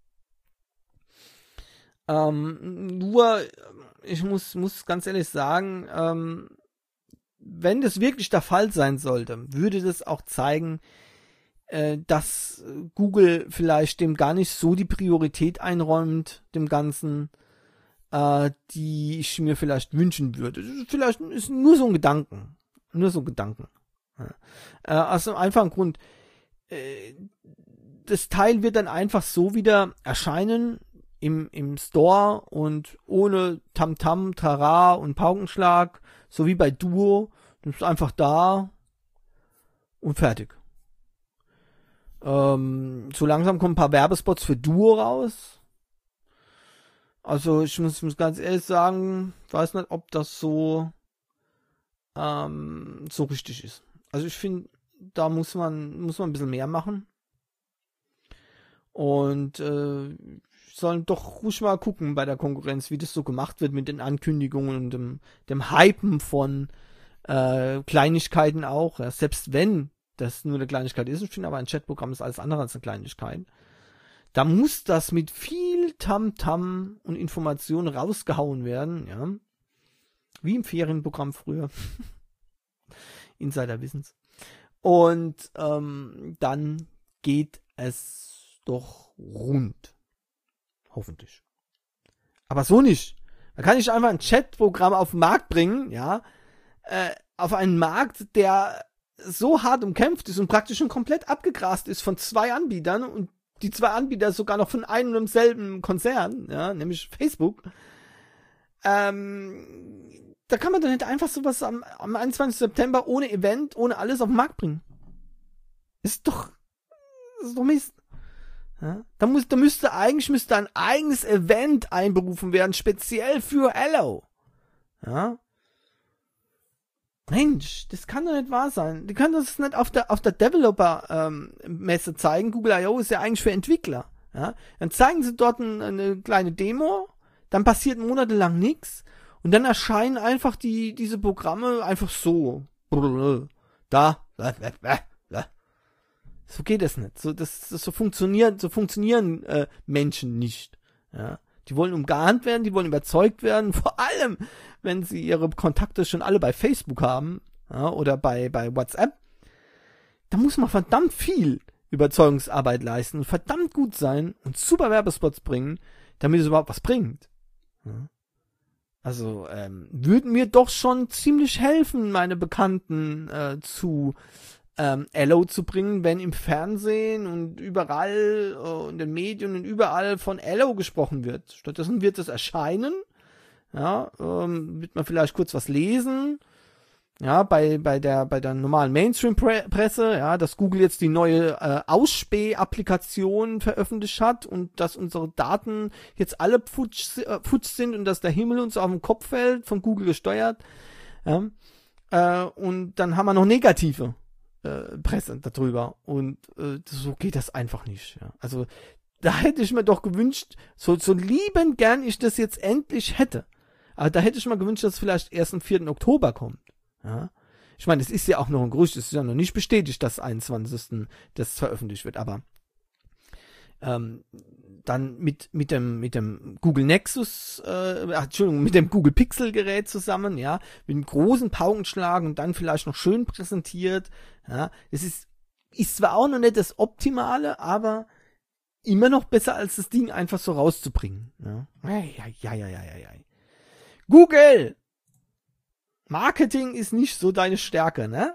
Ähm, nur, ich muss, muss ganz ehrlich sagen, ähm, wenn das wirklich der Fall sein sollte, würde das auch zeigen, äh, dass Google vielleicht dem gar nicht so die Priorität einräumt, dem Ganzen, äh, die ich mir vielleicht wünschen würde. Vielleicht ist nur so ein Gedanken. Nur so ein Gedanken. Ja. Äh, aus einem einfachen Grund, äh, das Teil wird dann einfach so wieder erscheinen, im, im Store und ohne Tamtam, Trara und Paukenschlag, so wie bei Duo. Du bist einfach da und fertig. Ähm, so langsam kommen ein paar Werbespots für Duo raus. Also ich muss, ich muss ganz ehrlich sagen, ich weiß nicht, ob das so ähm, so richtig ist. Also ich finde, da muss man muss man ein bisschen mehr machen. Und äh, sollen doch ruhig mal gucken bei der Konkurrenz, wie das so gemacht wird mit den Ankündigungen und dem, dem Hypen von äh, Kleinigkeiten auch. Ja, selbst wenn das nur eine Kleinigkeit ist, ich finde aber ein Chatprogramm ist alles andere als eine Kleinigkeit. Da muss das mit viel Tamtam und Informationen rausgehauen werden, ja. Wie im Ferienprogramm früher. Insider wissen's. Und ähm, dann geht es doch rund. Hoffentlich. Aber so nicht. Da kann ich einfach ein Chatprogramm auf den Markt bringen, ja, äh, auf einen Markt, der so hart umkämpft ist und praktisch schon komplett abgegrast ist von zwei Anbietern und die zwei Anbieter sogar noch von einem und demselben Konzern, ja, nämlich Facebook. Ähm, da kann man doch nicht einfach sowas am, am einundzwanzigsten September ohne Event, ohne alles auf den Markt bringen. Ist doch, ist doch Mist. Ja, da, muss, da müsste eigentlich müsste ein eigenes Event einberufen werden, speziell für Hello. Ja. Mensch, das kann doch nicht wahr sein. Die können das nicht auf der auf der Developer-Messe ähm, zeigen. Google I O ist ja eigentlich für Entwickler. Ja. Dann zeigen sie dort ein, eine kleine Demo, dann passiert monatelang nichts und dann erscheinen einfach die diese Programme einfach so. Da. So geht es nicht. So, das, das so funktioniert, so funktionieren äh, Menschen nicht. Ja. Die wollen umgarnt werden, die wollen überzeugt werden, vor allem, wenn sie ihre Kontakte schon alle bei Facebook haben, ja, oder bei, bei WhatsApp. Da muss man verdammt viel Überzeugungsarbeit leisten und verdammt gut sein und super Werbespots bringen, damit es überhaupt was bringt. Ja. Also, ähm, würden mir doch schon ziemlich helfen, meine Bekannten äh, zu ähm, Hello zu bringen, wenn im Fernsehen und überall äh, in den Medien und überall von Hello gesprochen wird. Stattdessen wird es erscheinen, ja, ähm, wird man vielleicht kurz was lesen, ja, bei bei der bei der normalen Mainstream-Presse, ja, dass Google jetzt die neue äh, Ausspäh-Applikation veröffentlicht hat und dass unsere Daten jetzt alle futsch, äh, futsch sind und dass der Himmel uns auf den Kopf fällt, von Google gesteuert, ja, äh, und dann haben wir noch negative Äh, Presse darüber und äh, so geht das einfach nicht. Ja. Also da hätte ich mir doch gewünscht, so, so liebend gern ich das jetzt endlich hätte, aber da hätte ich mir gewünscht, dass es vielleicht erst am vierten Oktober kommt. Ja. Ich meine, es ist ja auch noch ein Gerücht, es ist ja noch nicht bestätigt, dass einundzwanzigsten das veröffentlicht wird, aber ähm, dann mit mit dem mit dem Google Nexus, äh, ach, Entschuldigung, mit dem Google Pixel Gerät zusammen, ja, mit einem großen Paukenschlag und dann vielleicht noch schön präsentiert, ja, es ist Ist zwar auch noch nicht das Optimale, aber immer noch besser, als das Ding einfach so rauszubringen. Ja, ja, ja, ja, ja, ja. Google! Marketing ist nicht so deine Stärke, ne?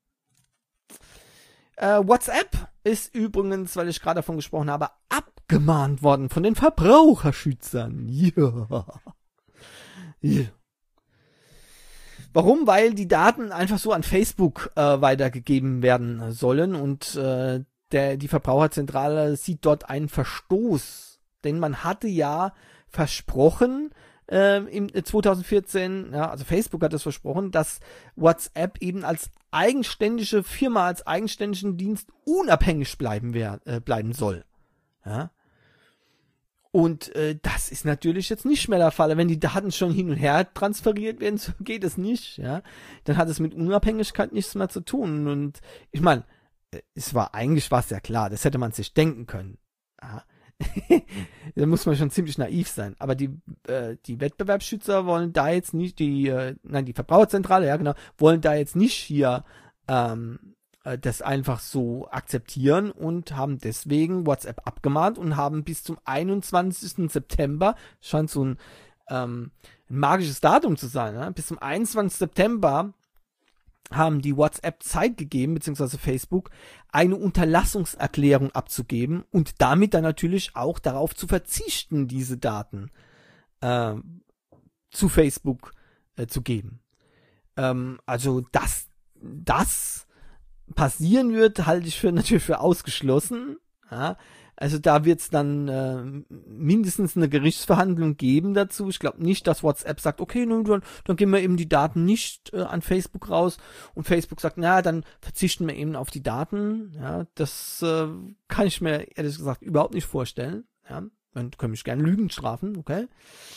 Äh, WhatsApp ist übrigens, weil ich gerade davon gesprochen habe, abgemahnt worden von den Verbraucherschützern. Ja. Ja. Warum? Weil die Daten einfach so an Facebook äh, weitergegeben werden sollen und äh, der, die Verbraucherzentrale sieht dort einen Verstoß. Denn man hatte ja versprochen, äh, im zwanzig vierzehn, ja, also Facebook hat es versprochen, dass WhatsApp eben als eigenständige Firma, als eigenständigen Dienst unabhängig bleiben, wer, äh, bleiben soll. Ja. Und äh, das ist natürlich jetzt nicht mehr der Fall. Wenn die Daten schon hin und her transferiert werden, so geht es nicht. Ja, dann hat es mit Unabhängigkeit nichts mehr zu tun. Und ich meine, es war eigentlich was ja klar. Das hätte man sich denken können. Ja. Da muss man schon ziemlich naiv sein. Aber die äh, die Wettbewerbsschützer wollen da jetzt nicht, die äh, nein die Verbraucherzentrale, ja genau, wollen da jetzt nicht hier ähm, das einfach so akzeptieren und haben deswegen WhatsApp abgemahnt und haben bis zum einundzwanzigsten September, scheint so ein, ähm, ein magisches Datum zu sein, ne? Bis zum einundzwanzigsten September haben die WhatsApp Zeit gegeben, beziehungsweise Facebook, eine Unterlassungserklärung abzugeben und damit dann natürlich auch darauf zu verzichten, diese Daten äh, zu Facebook äh, zu geben. Ähm, also dass das passieren wird, halte ich für natürlich für ausgeschlossen. Ja, also da wird es dann äh, mindestens eine Gerichtsverhandlung geben dazu. Ich glaube nicht, dass WhatsApp sagt, okay, nun, dann, dann geben wir eben die Daten nicht äh, an Facebook raus und Facebook sagt, na, dann verzichten wir eben auf die Daten. Ja, das äh, kann ich mir ehrlich gesagt überhaupt nicht vorstellen. Ja, dann können mich gerne Lügen strafen, okay.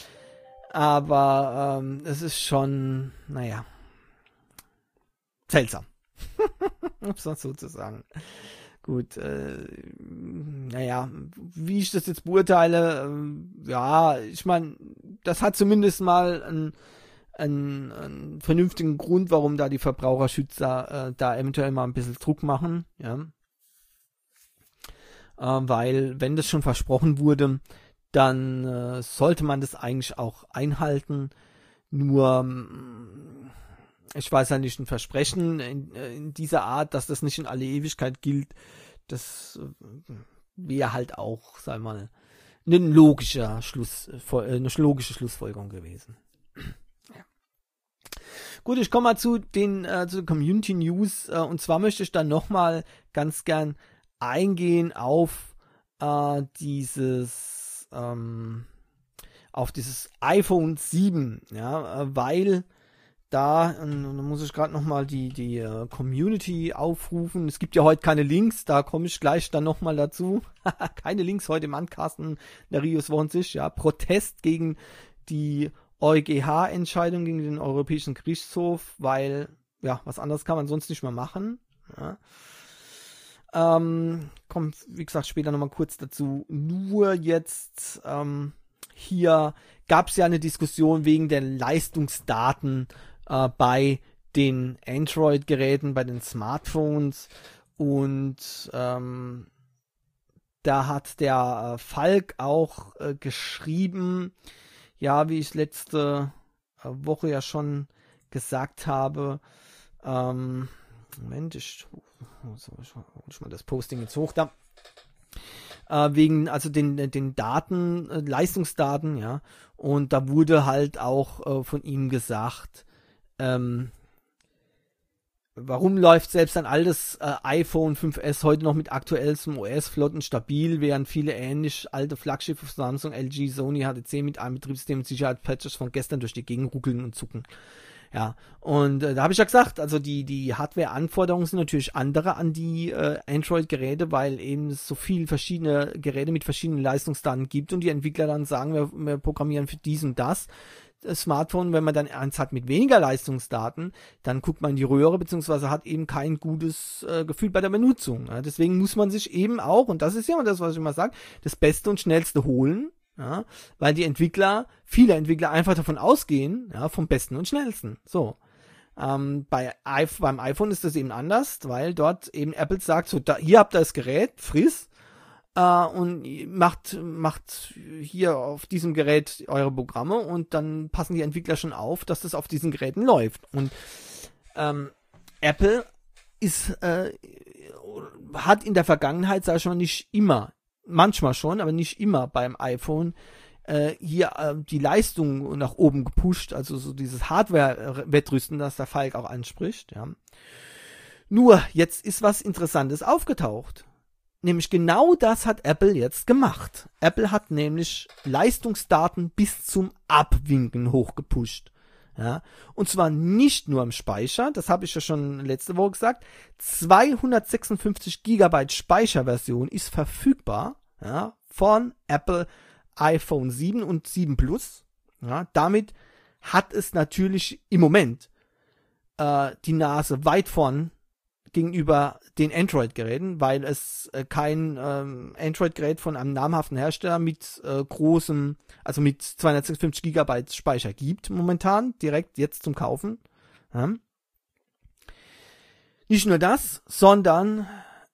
Aber ähm, es ist schon, naja, seltsam. Um es so zu sagen. Gut, äh, naja, wie ich das jetzt beurteile, äh, ja, ich meine, das hat zumindest mal einen, einen, einen vernünftigen Grund, warum da die Verbraucherschützer äh, da eventuell mal ein bisschen Druck machen, ja. Äh, weil, wenn das schon versprochen wurde, dann äh, sollte man das eigentlich auch einhalten. Nur ich weiß ja nicht, ein Versprechen in, in dieser Art, dass das nicht in alle Ewigkeit gilt, das wäre halt auch, sagen wir mal, ein logischer Schluss, eine logische Schlussfolgerung gewesen. Ja. Gut, ich komme mal zu den äh, zu den Community News äh, und zwar möchte ich dann nochmal ganz gern eingehen auf äh, dieses ähm, auf dieses iPhone sieben, ja, äh, weil da, und dann muss ich gerade nochmal die, die uh, Community aufrufen. Es gibt ja heute keine Links, da komme ich gleich dann nochmal dazu. Keine Links heute im Ancasten der Rios Wohnsich, ja. Protest gegen die EuGH-Entscheidung gegen den Europäischen Gerichtshof, weil, ja, was anderes kann man sonst nicht mehr machen. Ja. Ähm, kommt, wie gesagt, später nochmal kurz dazu. Nur jetzt, ähm, hier gab es ja eine Diskussion wegen der Leistungsdaten äh, bei den Android-Geräten, bei den Smartphones und ähm, da hat der äh, Falk auch äh, geschrieben, ja, wie ich letzte äh, Woche ja schon gesagt habe, ähm, Moment, ich, so, ich, ich mal das Posting jetzt hoch da. Wegen also den den Daten, äh, Leistungsdaten, ja, und da wurde halt auch äh, von ihm gesagt, ähm, warum läuft selbst ein altes äh, iPhone fünf S heute noch mit aktuellstem O S flott stabil, während viele ähnlich alte Flaggschiffe von Samsung, L G, Sony, H T C mit einem Betriebssystem und Sicherheitspatches von gestern durch die Gegend ruckeln und zucken. Ja, und äh, da habe ich ja gesagt, also die die Hardware-Anforderungen sind natürlich andere an die äh, Android-Geräte, weil eben es so viele verschiedene Geräte mit verschiedenen Leistungsdaten gibt und die Entwickler dann sagen, wir, wir programmieren für dies und das. Das Smartphone, wenn man dann eins hat mit weniger Leistungsdaten, dann guckt man in die Röhre, beziehungsweise hat eben kein gutes äh, Gefühl bei der Benutzung. Ja, deswegen muss man sich eben auch, und das ist ja das, was ich immer sage, das Beste und Schnellste holen. Ja, weil die Entwickler, viele Entwickler einfach davon ausgehen, ja, vom Besten und Schnellsten. So. Ähm, bei beim iPhone ist das eben anders, weil dort eben Apple sagt, so, da, hier habt ihr das Gerät, friss, äh, und macht, macht hier auf diesem Gerät eure Programme und dann passen die Entwickler schon auf, dass das auf diesen Geräten läuft. Und ähm, Apple ist, äh, hat in der Vergangenheit, sag ich mal, nicht immer, manchmal schon, aber nicht immer beim iPhone äh, hier äh, die Leistung nach oben gepusht, also so dieses Hardware-Wettrüsten, das der Falk auch anspricht. Ja. Nur, jetzt ist was Interessantes aufgetaucht. Nämlich genau das hat Apple jetzt gemacht. Apple hat nämlich Leistungsdaten bis zum Abwinken hochgepusht. Ja, und zwar nicht nur im Speicher, das habe ich ja schon letzte Woche gesagt, zweihundertsechsundfünfzig Gigabyte Speicherversion ist verfügbar, ja, von Apple iPhone sieben und sieben Plus. Ja, damit hat es natürlich im Moment äh, die Nase weit vorn gegenüber den Android-Geräten, weil es äh, kein ähm, Android-Gerät von einem namhaften Hersteller mit äh, großem, also mit zweihundertsechsundfünfzig Gigabyte Speicher gibt momentan, direkt jetzt zum Kaufen. Ja. Nicht nur das, sondern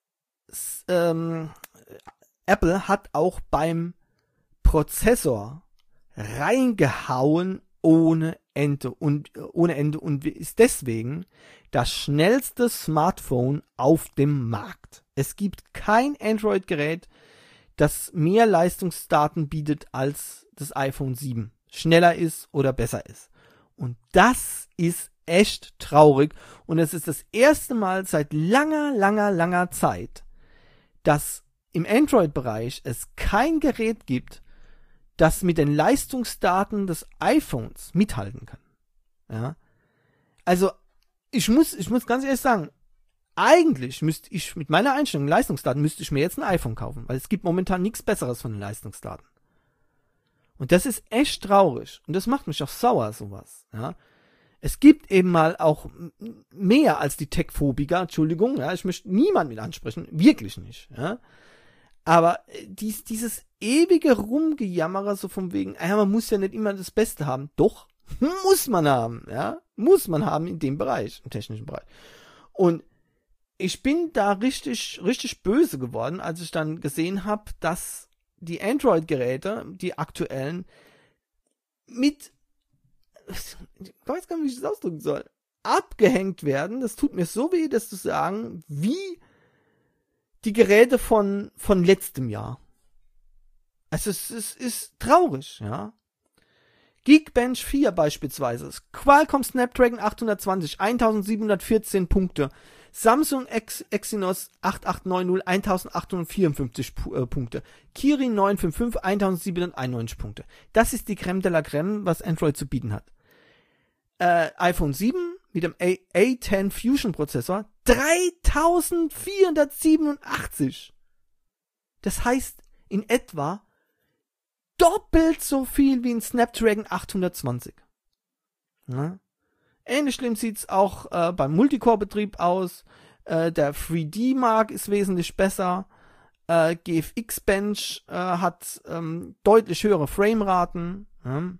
ähm, Apple hat auch beim Prozessor reingehauen ohne Ende und äh, ohne Ende und ist deswegen das schnellste Smartphone auf dem Markt. Es gibt kein Android-Gerät, das mehr Leistungsdaten bietet als das iPhone sieben. Schneller ist oder besser ist. Und das ist echt traurig. Und es ist das erste Mal seit langer, langer, langer Zeit, dass im Android-Bereich es kein Gerät gibt, das mit den Leistungsdaten des iPhones mithalten kann. Ja. Also, ich muss, ich muss ganz ehrlich sagen, eigentlich müsste ich mit meiner Einstellung Leistungsdaten müsste ich mir jetzt ein iPhone kaufen, weil es gibt momentan nichts Besseres von den Leistungsdaten. Und das ist echt traurig. Und das macht mich auch sauer, sowas. Ja. Es gibt eben mal auch mehr als die Tech-Phobiker, Entschuldigung, ja, ich möchte niemanden mit ansprechen, wirklich nicht, ja. Aber dies, dieses ewige Rumgejammere, so von wegen, ja, man muss ja nicht immer das Beste haben. Doch, muss man haben, ja, muss man haben in dem Bereich, im technischen Bereich. Und ich bin da richtig, richtig böse geworden, als ich dann gesehen habe, dass die Android-Geräte, die aktuellen, mit, ich weiß gar nicht, wie ich das ausdrücken soll, abgehängt werden. Das tut mir so weh, das zu sagen, wie die Geräte von, von letztem Jahr. Also es, es ist traurig, ja. Geekbench vier beispielsweise, Qualcomm Snapdragon achthundertzwanzig, eintausendsiebenhundertvierzehn Punkte, Samsung Ex- Exynos achtundsechzig neunzig, eintausendachthundertvierundfünfzig äh, Punkte, Kirin neun fünf fünf, eintausendsiebenhunderteinundneunzig Punkte. Das ist die Creme de la Creme, was Android zu bieten hat. Äh, iPhone sieben mit dem A zehn Fusion Prozessor, dreitausendvierhundertsiebenundachtzig. Das heißt, in etwa doppelt so viel wie ein Snapdragon achthundertzwanzig. Ja. Ähnlich schlimm sieht's auch äh, beim Multicore-Betrieb aus. Äh, der drei D Mark ist wesentlich besser. Äh, G F X Bench äh, hat ähm, deutlich höhere Frameraten. Ja.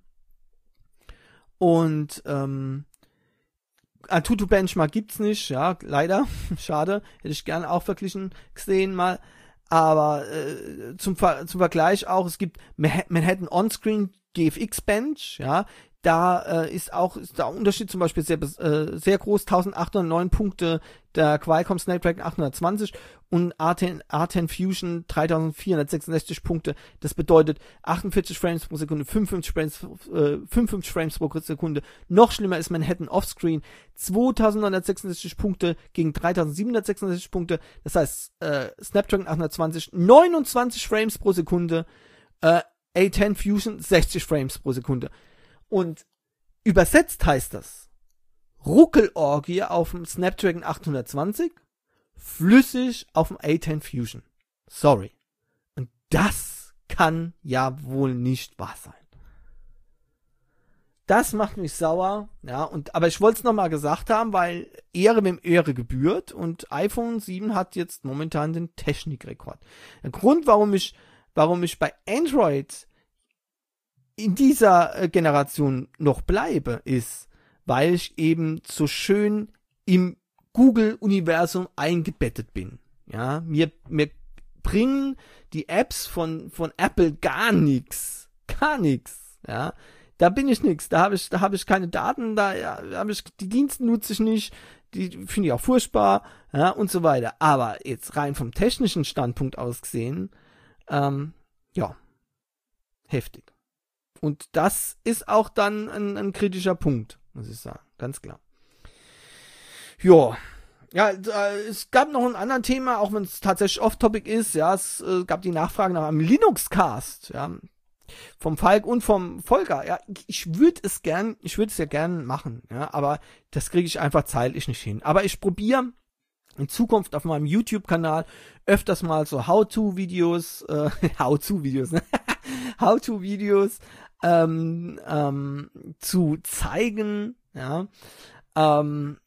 Und ähm, Antutu Benchmark gibt's nicht, ja, leider. Schade. Hätte ich gerne auch verglichen gesehen mal. Aber äh, zum, Ver- zum Vergleich auch, es gibt Manhattan On-Screen G F X Bench, ja, da äh, ist auch ist der Unterschied zum Beispiel sehr äh, sehr groß, eintausendachthundertneun Punkte der Qualcomm Snapdragon achthundertzwanzig und A zehn, A zehn Fusion dreitausendvierhundertsechsundsechzig Punkte. Das bedeutet achtundvierzig Frames pro Sekunde, fünfundfünfzig Frames, äh, fünfundfünfzig Frames pro Sekunde. Noch schlimmer ist Manhattan Offscreen, zweitausendneunhundertsechsundsechzig Punkte gegen dreitausendsiebenhundertsechsundsechzig Punkte. Das heißt, äh, Snapdragon achthundertzwanzig, neunundzwanzig Frames pro Sekunde, äh, A zehn Fusion sechzig Frames pro Sekunde. Und übersetzt heißt das Ruckelorgie auf dem Snapdragon achthundertzwanzig, flüssig auf dem A zehn Fusion. Sorry. Und das kann ja wohl nicht wahr sein. Das macht mich sauer, ja, und aber ich wollte es nochmal gesagt haben, weil Ehre wem Ehre gebührt und iPhone sieben hat jetzt momentan den Technikrekord. Der Grund, warum ich, warum ich bei Android in dieser Generation noch bleibe, ist, weil ich eben so schön im Google-Universum eingebettet bin. Ja, mir, mir bringen die Apps von, von Apple gar nichts. Gar nichts. Ja, da bin ich nix. Da habe ich, da habe ich keine Daten, da ja, habe ich, die Dienste nutze ich nicht. Die finde ich auch furchtbar, ja, und so weiter. Aber jetzt rein vom technischen Standpunkt aus gesehen, ähm, ja, heftig. Und das ist auch dann ein, ein kritischer Punkt, muss ich sagen, ganz klar. Ja, ja, es gab noch ein anderes Thema, auch wenn es tatsächlich off-topic ist, ja, es äh, gab die Nachfrage nach einem Linux-Cast, ja, vom Falk und vom Volker. Ja, ich würde es gern, ich würde es ja gern machen, ja, aber das kriege ich einfach zeitlich nicht hin. Aber ich probiere in Zukunft auf meinem YouTube-Kanal öfters mal so How-to-Videos, äh, How-to-Videos, ne? How-to-Videos ähm, ähm, zu zeigen, ja, ähm,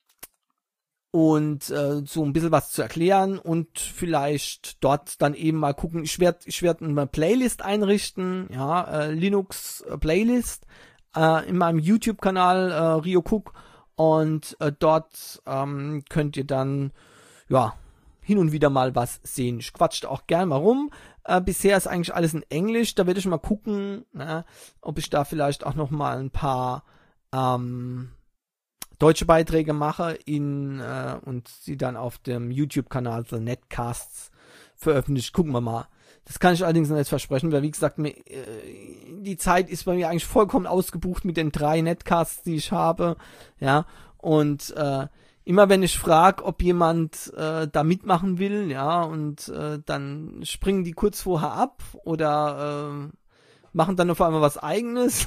und äh, so ein bisschen was zu erklären und vielleicht dort dann eben mal gucken. Ich werde ich werd eine Playlist einrichten, ja, äh, Linux Playlist äh, in meinem YouTube-Kanal äh, Rio Cook, und äh, dort ähm, könnt ihr dann ja hin und wieder mal was sehen. Ich quatsche auch gern mal rum. Äh, bisher ist eigentlich alles in Englisch. Da werde ich mal gucken, ne, ob ich da vielleicht auch noch mal ein paar ähm, deutsche Beiträge mache in, äh, und sie dann auf dem YouTube-Kanal so Netcasts veröffentlicht. Gucken wir mal. Das kann ich allerdings noch nicht versprechen, weil wie gesagt, mir, äh, die Zeit ist bei mir eigentlich vollkommen ausgebucht mit den drei Netcasts, die ich habe. Ja, und äh, immer wenn ich frage, ob jemand äh, da mitmachen will, ja, und äh, dann springen die kurz vorher ab oder äh, machen dann auf einmal was Eigenes.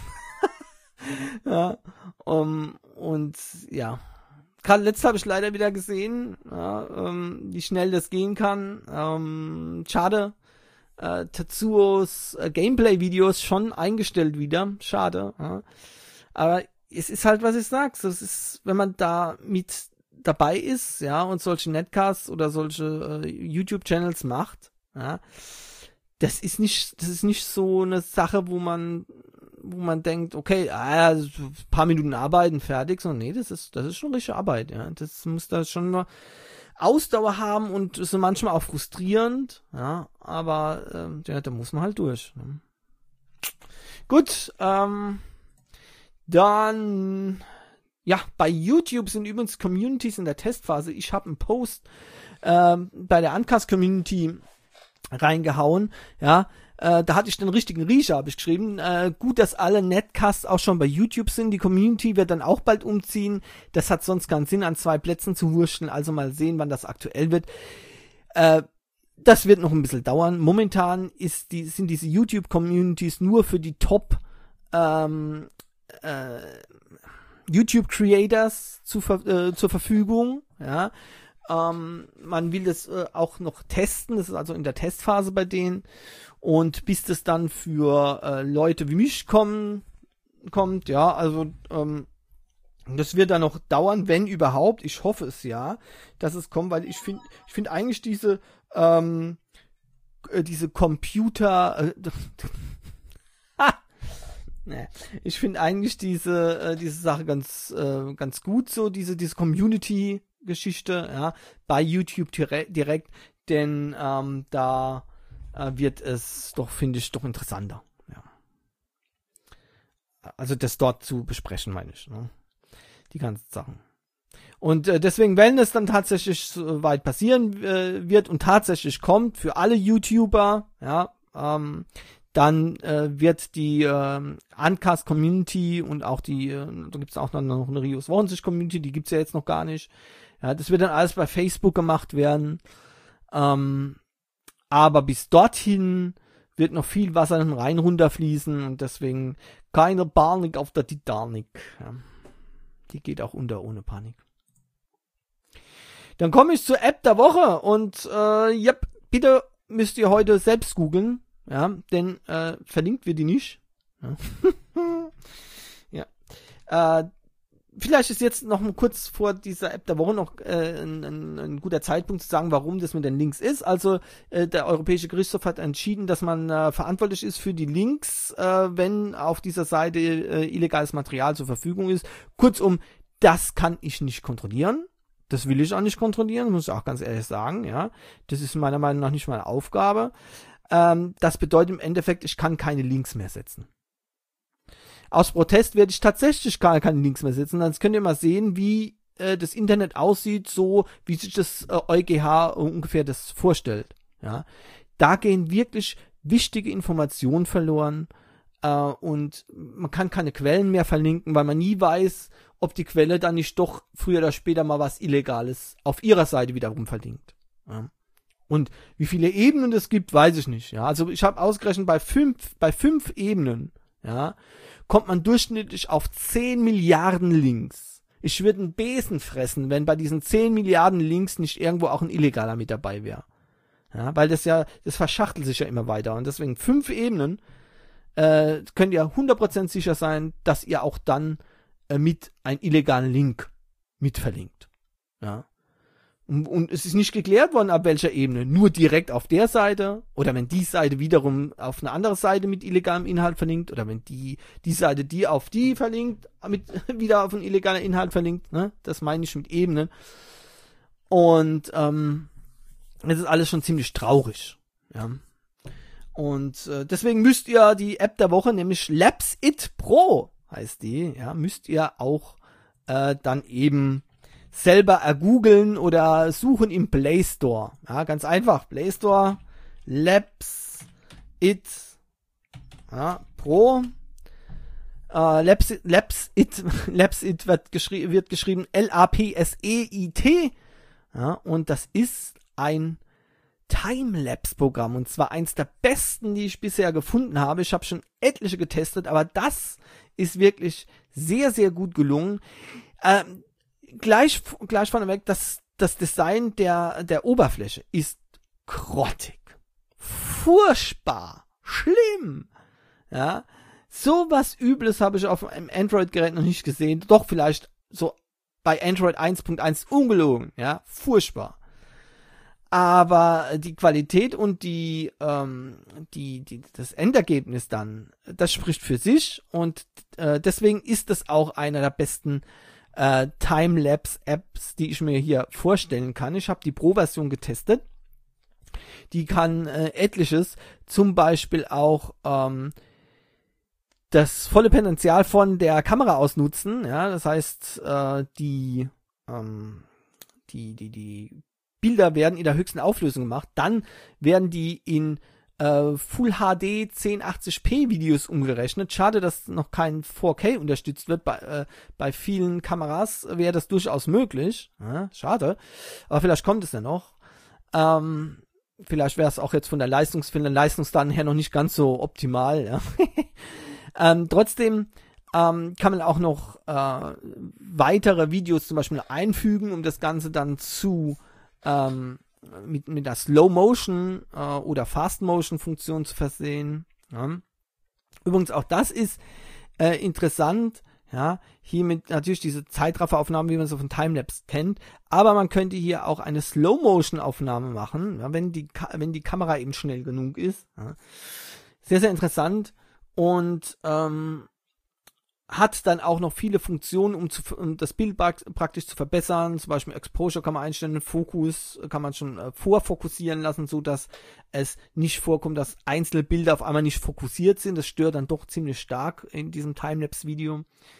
Ja, um, und ja, gerade letztes habe ich leider wieder gesehen, ja, ähm, wie schnell das gehen kann. Ähm, schade, äh, Tetsuos äh, Gameplay-Videos schon eingestellt wieder, schade. Ja. Aber es ist halt, was ich sag, das ist, wenn man da mit dabei ist, ja, und solche Netcasts oder solche äh, YouTube-Channels macht, ja, das ist nicht, das ist nicht so eine Sache, wo man wo man denkt, okay, ah, ein paar Minuten arbeiten, fertig, so, nee, das ist, das ist schon richtige Arbeit, ja, das muss da schon mal Ausdauer haben und ist manchmal auch frustrierend, ja, aber, ähm, ja, da muss man halt durch, ne? Gut, ähm, dann, ja, bei YouTube sind übrigens Communities in der Testphase. Ich habe einen Post ähm, bei der Uncast-Community reingehauen, ja, Äh, da hatte ich den richtigen Riecher, habe ich geschrieben. Äh, gut, dass alle Netcasts auch schon bei YouTube sind. Die Community wird dann auch bald umziehen. Das hat sonst keinen Sinn, an zwei Plätzen zu wurschteln. Also mal sehen, wann das aktuell wird. Äh, das wird noch ein bisschen dauern. Momentan ist die, sind diese YouTube-Communities nur für die Top ähm, äh, YouTube-Creators zu, äh, zur Verfügung. Ja. Ähm, man will das äh, auch noch testen. Das ist also in der Testphase bei denen. Und bis das dann für äh, Leute wie mich kommen, kommt, ja, also ähm, das wird dann noch dauern, wenn überhaupt. Ich hoffe es ja, dass es kommt, weil ich finde, ich finde eigentlich diese ähm, äh, diese Computer, äh, ne, ich finde eigentlich diese äh, diese Sache ganz äh, ganz gut, so diese diese Community-Geschichte, ja, bei YouTube dire- direkt, denn ähm, da wird es doch, finde ich, doch interessanter. Ja. Also das dort zu besprechen, meine ich. Ne? Die ganzen Sachen. Und äh, deswegen, wenn es dann tatsächlich so weit passieren äh, wird und tatsächlich kommt für alle YouTuber, ja, ähm, dann äh, wird die äh, Uncast-Community und auch die, äh, da gibt es auch dann noch eine Rios Wochensicht-Community, die gibt's ja jetzt noch gar nicht. Ja, das wird dann alles bei Facebook gemacht werden. Ähm, Aber bis dorthin wird noch viel Wasser in den Rhein runterfließen und deswegen keine Panik auf der Titanic. Ja. Die geht auch unter ohne Panik. Dann komme ich zur App der Woche und äh, ja, bitte müsst ihr heute selbst googeln, ja, denn äh, verlinkt wird die nicht. Ja. Ja. Äh, vielleicht ist jetzt noch mal kurz vor dieser App der Woche noch äh, ein, ein, ein guter Zeitpunkt zu sagen, warum das mit den Links ist. Also äh, der Europäische Gerichtshof hat entschieden, dass man äh, verantwortlich ist für die Links, äh, wenn auf dieser Seite äh, illegales Material zur Verfügung ist. Kurzum, das kann ich nicht kontrollieren. Das will ich auch nicht kontrollieren, muss ich auch ganz ehrlich sagen. Ja, das ist meiner Meinung nach nicht meine Aufgabe. Ähm, das bedeutet im Endeffekt, ich kann keine Links mehr setzen. Aus Protest werde ich tatsächlich gar keine Links mehr setzen. Dann könnt ihr mal sehen, wie äh, das Internet aussieht, so wie sich das äh, EuGH ungefähr das vorstellt. Ja, da gehen wirklich wichtige Informationen verloren äh, und man kann keine Quellen mehr verlinken, weil man nie weiß, ob die Quelle dann nicht doch früher oder später mal was Illegales auf ihrer Seite wiederum verlinkt. Ja. Und wie viele Ebenen es gibt, weiß ich nicht. Ja, also ich habe ausgerechnet, bei fünf, bei fünf Ebenen, ja, kommt man durchschnittlich auf zehn Milliarden Links. Ich würde einen Besen fressen, wenn bei diesen zehn Milliarden Links nicht irgendwo auch ein Illegaler mit dabei wäre. Ja, weil das ja, das verschachtelt sich ja immer weiter. Und deswegen fünf Ebenen, äh, könnt ihr hundert Prozent sicher sein, dass ihr auch dann äh, mit einem illegalen Link mit verlinkt. Ja. Und, und es ist nicht geklärt worden, ab welcher Ebene. Nur direkt auf der Seite oder wenn die Seite wiederum auf eine andere Seite mit illegalem Inhalt verlinkt oder wenn die die Seite, die auf die verlinkt, mit wieder auf einen illegalen Inhalt verlinkt. Ne? Das meine ich mit Ebenen. Und ähm, das ist alles schon ziemlich traurig. Ja. Und äh, deswegen müsst ihr die App der Woche, nämlich Labs It Pro heißt die, ja, müsst ihr auch äh, dann eben selber ergoogeln oder suchen im Play Store. Ja, ganz einfach. Play Store, Labs It ja, Pro. Äh, Labs, Labs It, Labs It wird, geschri- wird geschrieben L A P S E I T. Ja, und das ist ein Timelapse-Programm und zwar eins der besten, die ich bisher gefunden habe. Ich habe schon etliche getestet, aber das ist wirklich sehr, sehr gut gelungen. Ähm, Gleich, gleich vorneweg, das, das Design der, der Oberfläche ist grottig. Furchtbar. Schlimm. Ja. So was Übles habe ich auf einem Android-Gerät noch nicht gesehen. Doch vielleicht so bei Android eins Punkt eins ungelogen. Ja. Furchtbar. Aber die Qualität und die, ähm, die, die, das Endergebnis dann, das spricht für sich und äh, deswegen ist es auch einer der besten Äh, Timelapse-Apps, die ich mir hier vorstellen kann. Ich habe die Pro-Version getestet. Die kann äh, etliches, zum Beispiel auch ähm, das volle Potenzial von der Kamera ausnutzen. Ja, das heißt, äh, die, ähm, die, die, die Bilder werden in der höchsten Auflösung gemacht. Dann werden die in Uh, Full H D zehn achtzig p Videos umgerechnet. Schade, dass noch kein vier K unterstützt wird. Bei, äh, bei vielen Kameras wäre das durchaus möglich. Ja, schade. Aber vielleicht kommt es ja noch. Ähm, vielleicht wäre es auch jetzt von der Leistungs von den Leistungsdaten her noch nicht ganz so optimal. Ja. ähm, trotzdem ähm, kann man auch noch äh, weitere Videos zum Beispiel einfügen, um das Ganze dann zu ähm, mit, mit der Slow-Motion äh, oder Fast-Motion-Funktion zu versehen. Ja. Übrigens auch das ist äh, interessant, ja, hier mit natürlich diese Zeitrafferaufnahmen, wie man es auf dem Timelapse kennt, aber man könnte hier auch eine Slow-Motion-Aufnahme machen, ja, wenn die Ka- wenn die Kamera eben schnell genug ist. Ja. Sehr, sehr interessant und ähm, hat dann auch noch viele Funktionen, um, zu, um das Bild praktisch zu verbessern. Zum Beispiel Exposure kann man einstellen, Fokus kann man schon äh, vorfokussieren lassen, so dass es nicht vorkommt, dass einzelne Bilder auf einmal nicht fokussiert sind. Das stört dann doch ziemlich stark in diesem Timelapse-Video.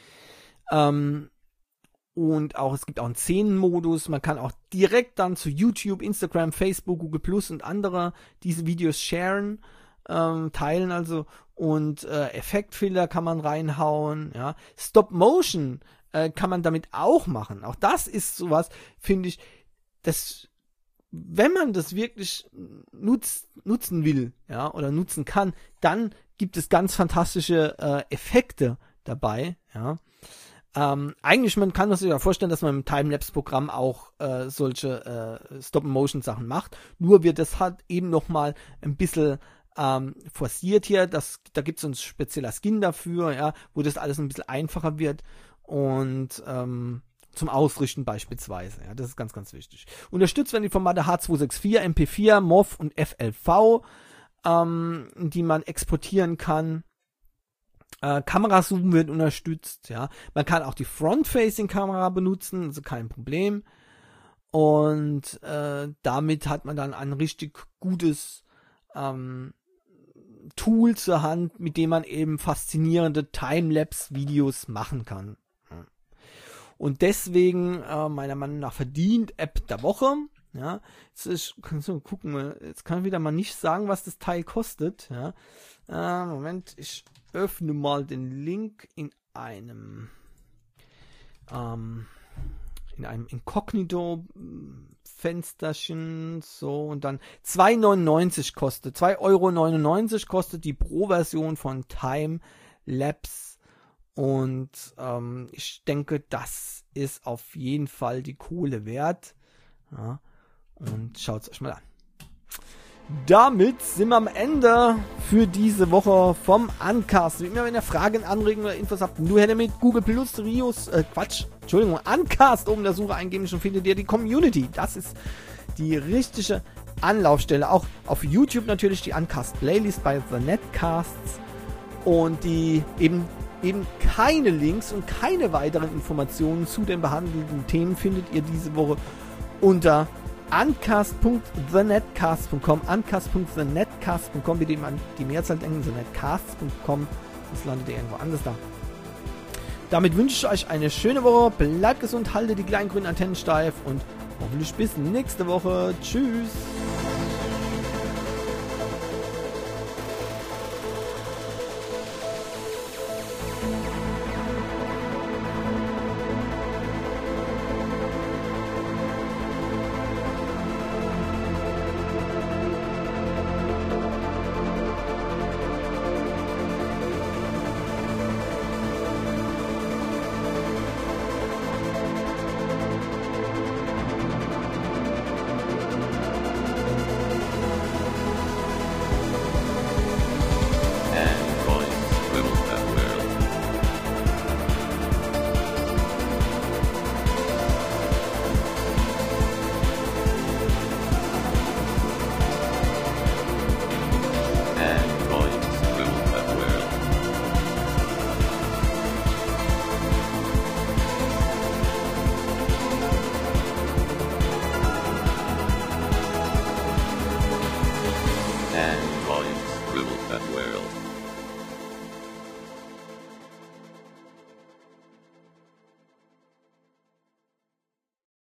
Ähm, und auch es gibt auch einen Szenenmodus. Man kann auch direkt dann zu YouTube, Instagram, Facebook, Google Plus und andere diese Videos sharen. Ähm, teilen also und äh, Effektfilter kann man reinhauen, ja. Stop Motion äh, kann man damit auch machen. Auch das ist sowas, finde ich, das, wenn man das wirklich nutz, nutzen will, ja, oder nutzen kann, dann gibt es ganz fantastische äh, Effekte dabei, ja. Ähm, eigentlich, man kann sich ja vorstellen, dass man im Timelapse-Programm auch äh, solche äh, Stop-Motion-Sachen macht, nur wird das halt eben nochmal ein bisschen Ähm, forciert hier, das, da gibt es so ein spezieller Skin dafür, ja, wo das alles ein bisschen einfacher wird und ähm, zum Ausrichten beispielsweise. Ja, das ist ganz, ganz wichtig. Unterstützt werden die Formate H zwei sechs vier, M P vier, M O V und F L V, ähm, die man exportieren kann. Äh, Kamerazoom wird unterstützt. Ja, man kann auch die Front-Facing-Kamera benutzen, also kein Problem. Und äh, damit hat man dann ein richtig gutes ähm, Tool zur Hand, mit dem man eben faszinierende Timelapse-Videos machen kann. Und deswegen, äh, meiner Meinung nach, verdient App der Woche. Ja, jetzt ist, kannst du gucken, jetzt kann ich wieder mal nicht sagen, was das Teil kostet. Ja, äh, Moment, ich öffne mal den Link in einem, ähm, in einem Inkognito-Fensterchen, so, und dann zwei neunundneunzig kostet, zwei Euro neunundneunzig kostet die Pro-Version von Timelapse. Und ähm, ich denke, das ist auf jeden Fall die Kohle wert. Ja, und schaut es euch mal an. Damit sind wir am Ende für diese Woche vom Uncast. Wie immer, wenn ihr Fragen, Anregungen oder Infos habt, nur her damit. Google Plus, Rios, äh, Quatsch, Entschuldigung, Uncast oben in der Suche eingeben, schon findet ihr die Community. Das ist die richtige Anlaufstelle. Auch auf YouTube natürlich die Uncast Playlist bei The Netcasts. Und die eben eben keine Links und keine weiteren Informationen zu den behandelten Themen findet ihr diese Woche unter uncast punkt the netcast punkt com, uncast punkt the netcast punkt com, bitte eben an die Mehrzahl denken, the netcast punkt com, das landet ihr irgendwo anders da. Damit wünsche ich euch eine schöne Woche, bleibt gesund, haltet die kleinen grünen Antennen steif und hoffentlich bis nächste Woche. Tschüss!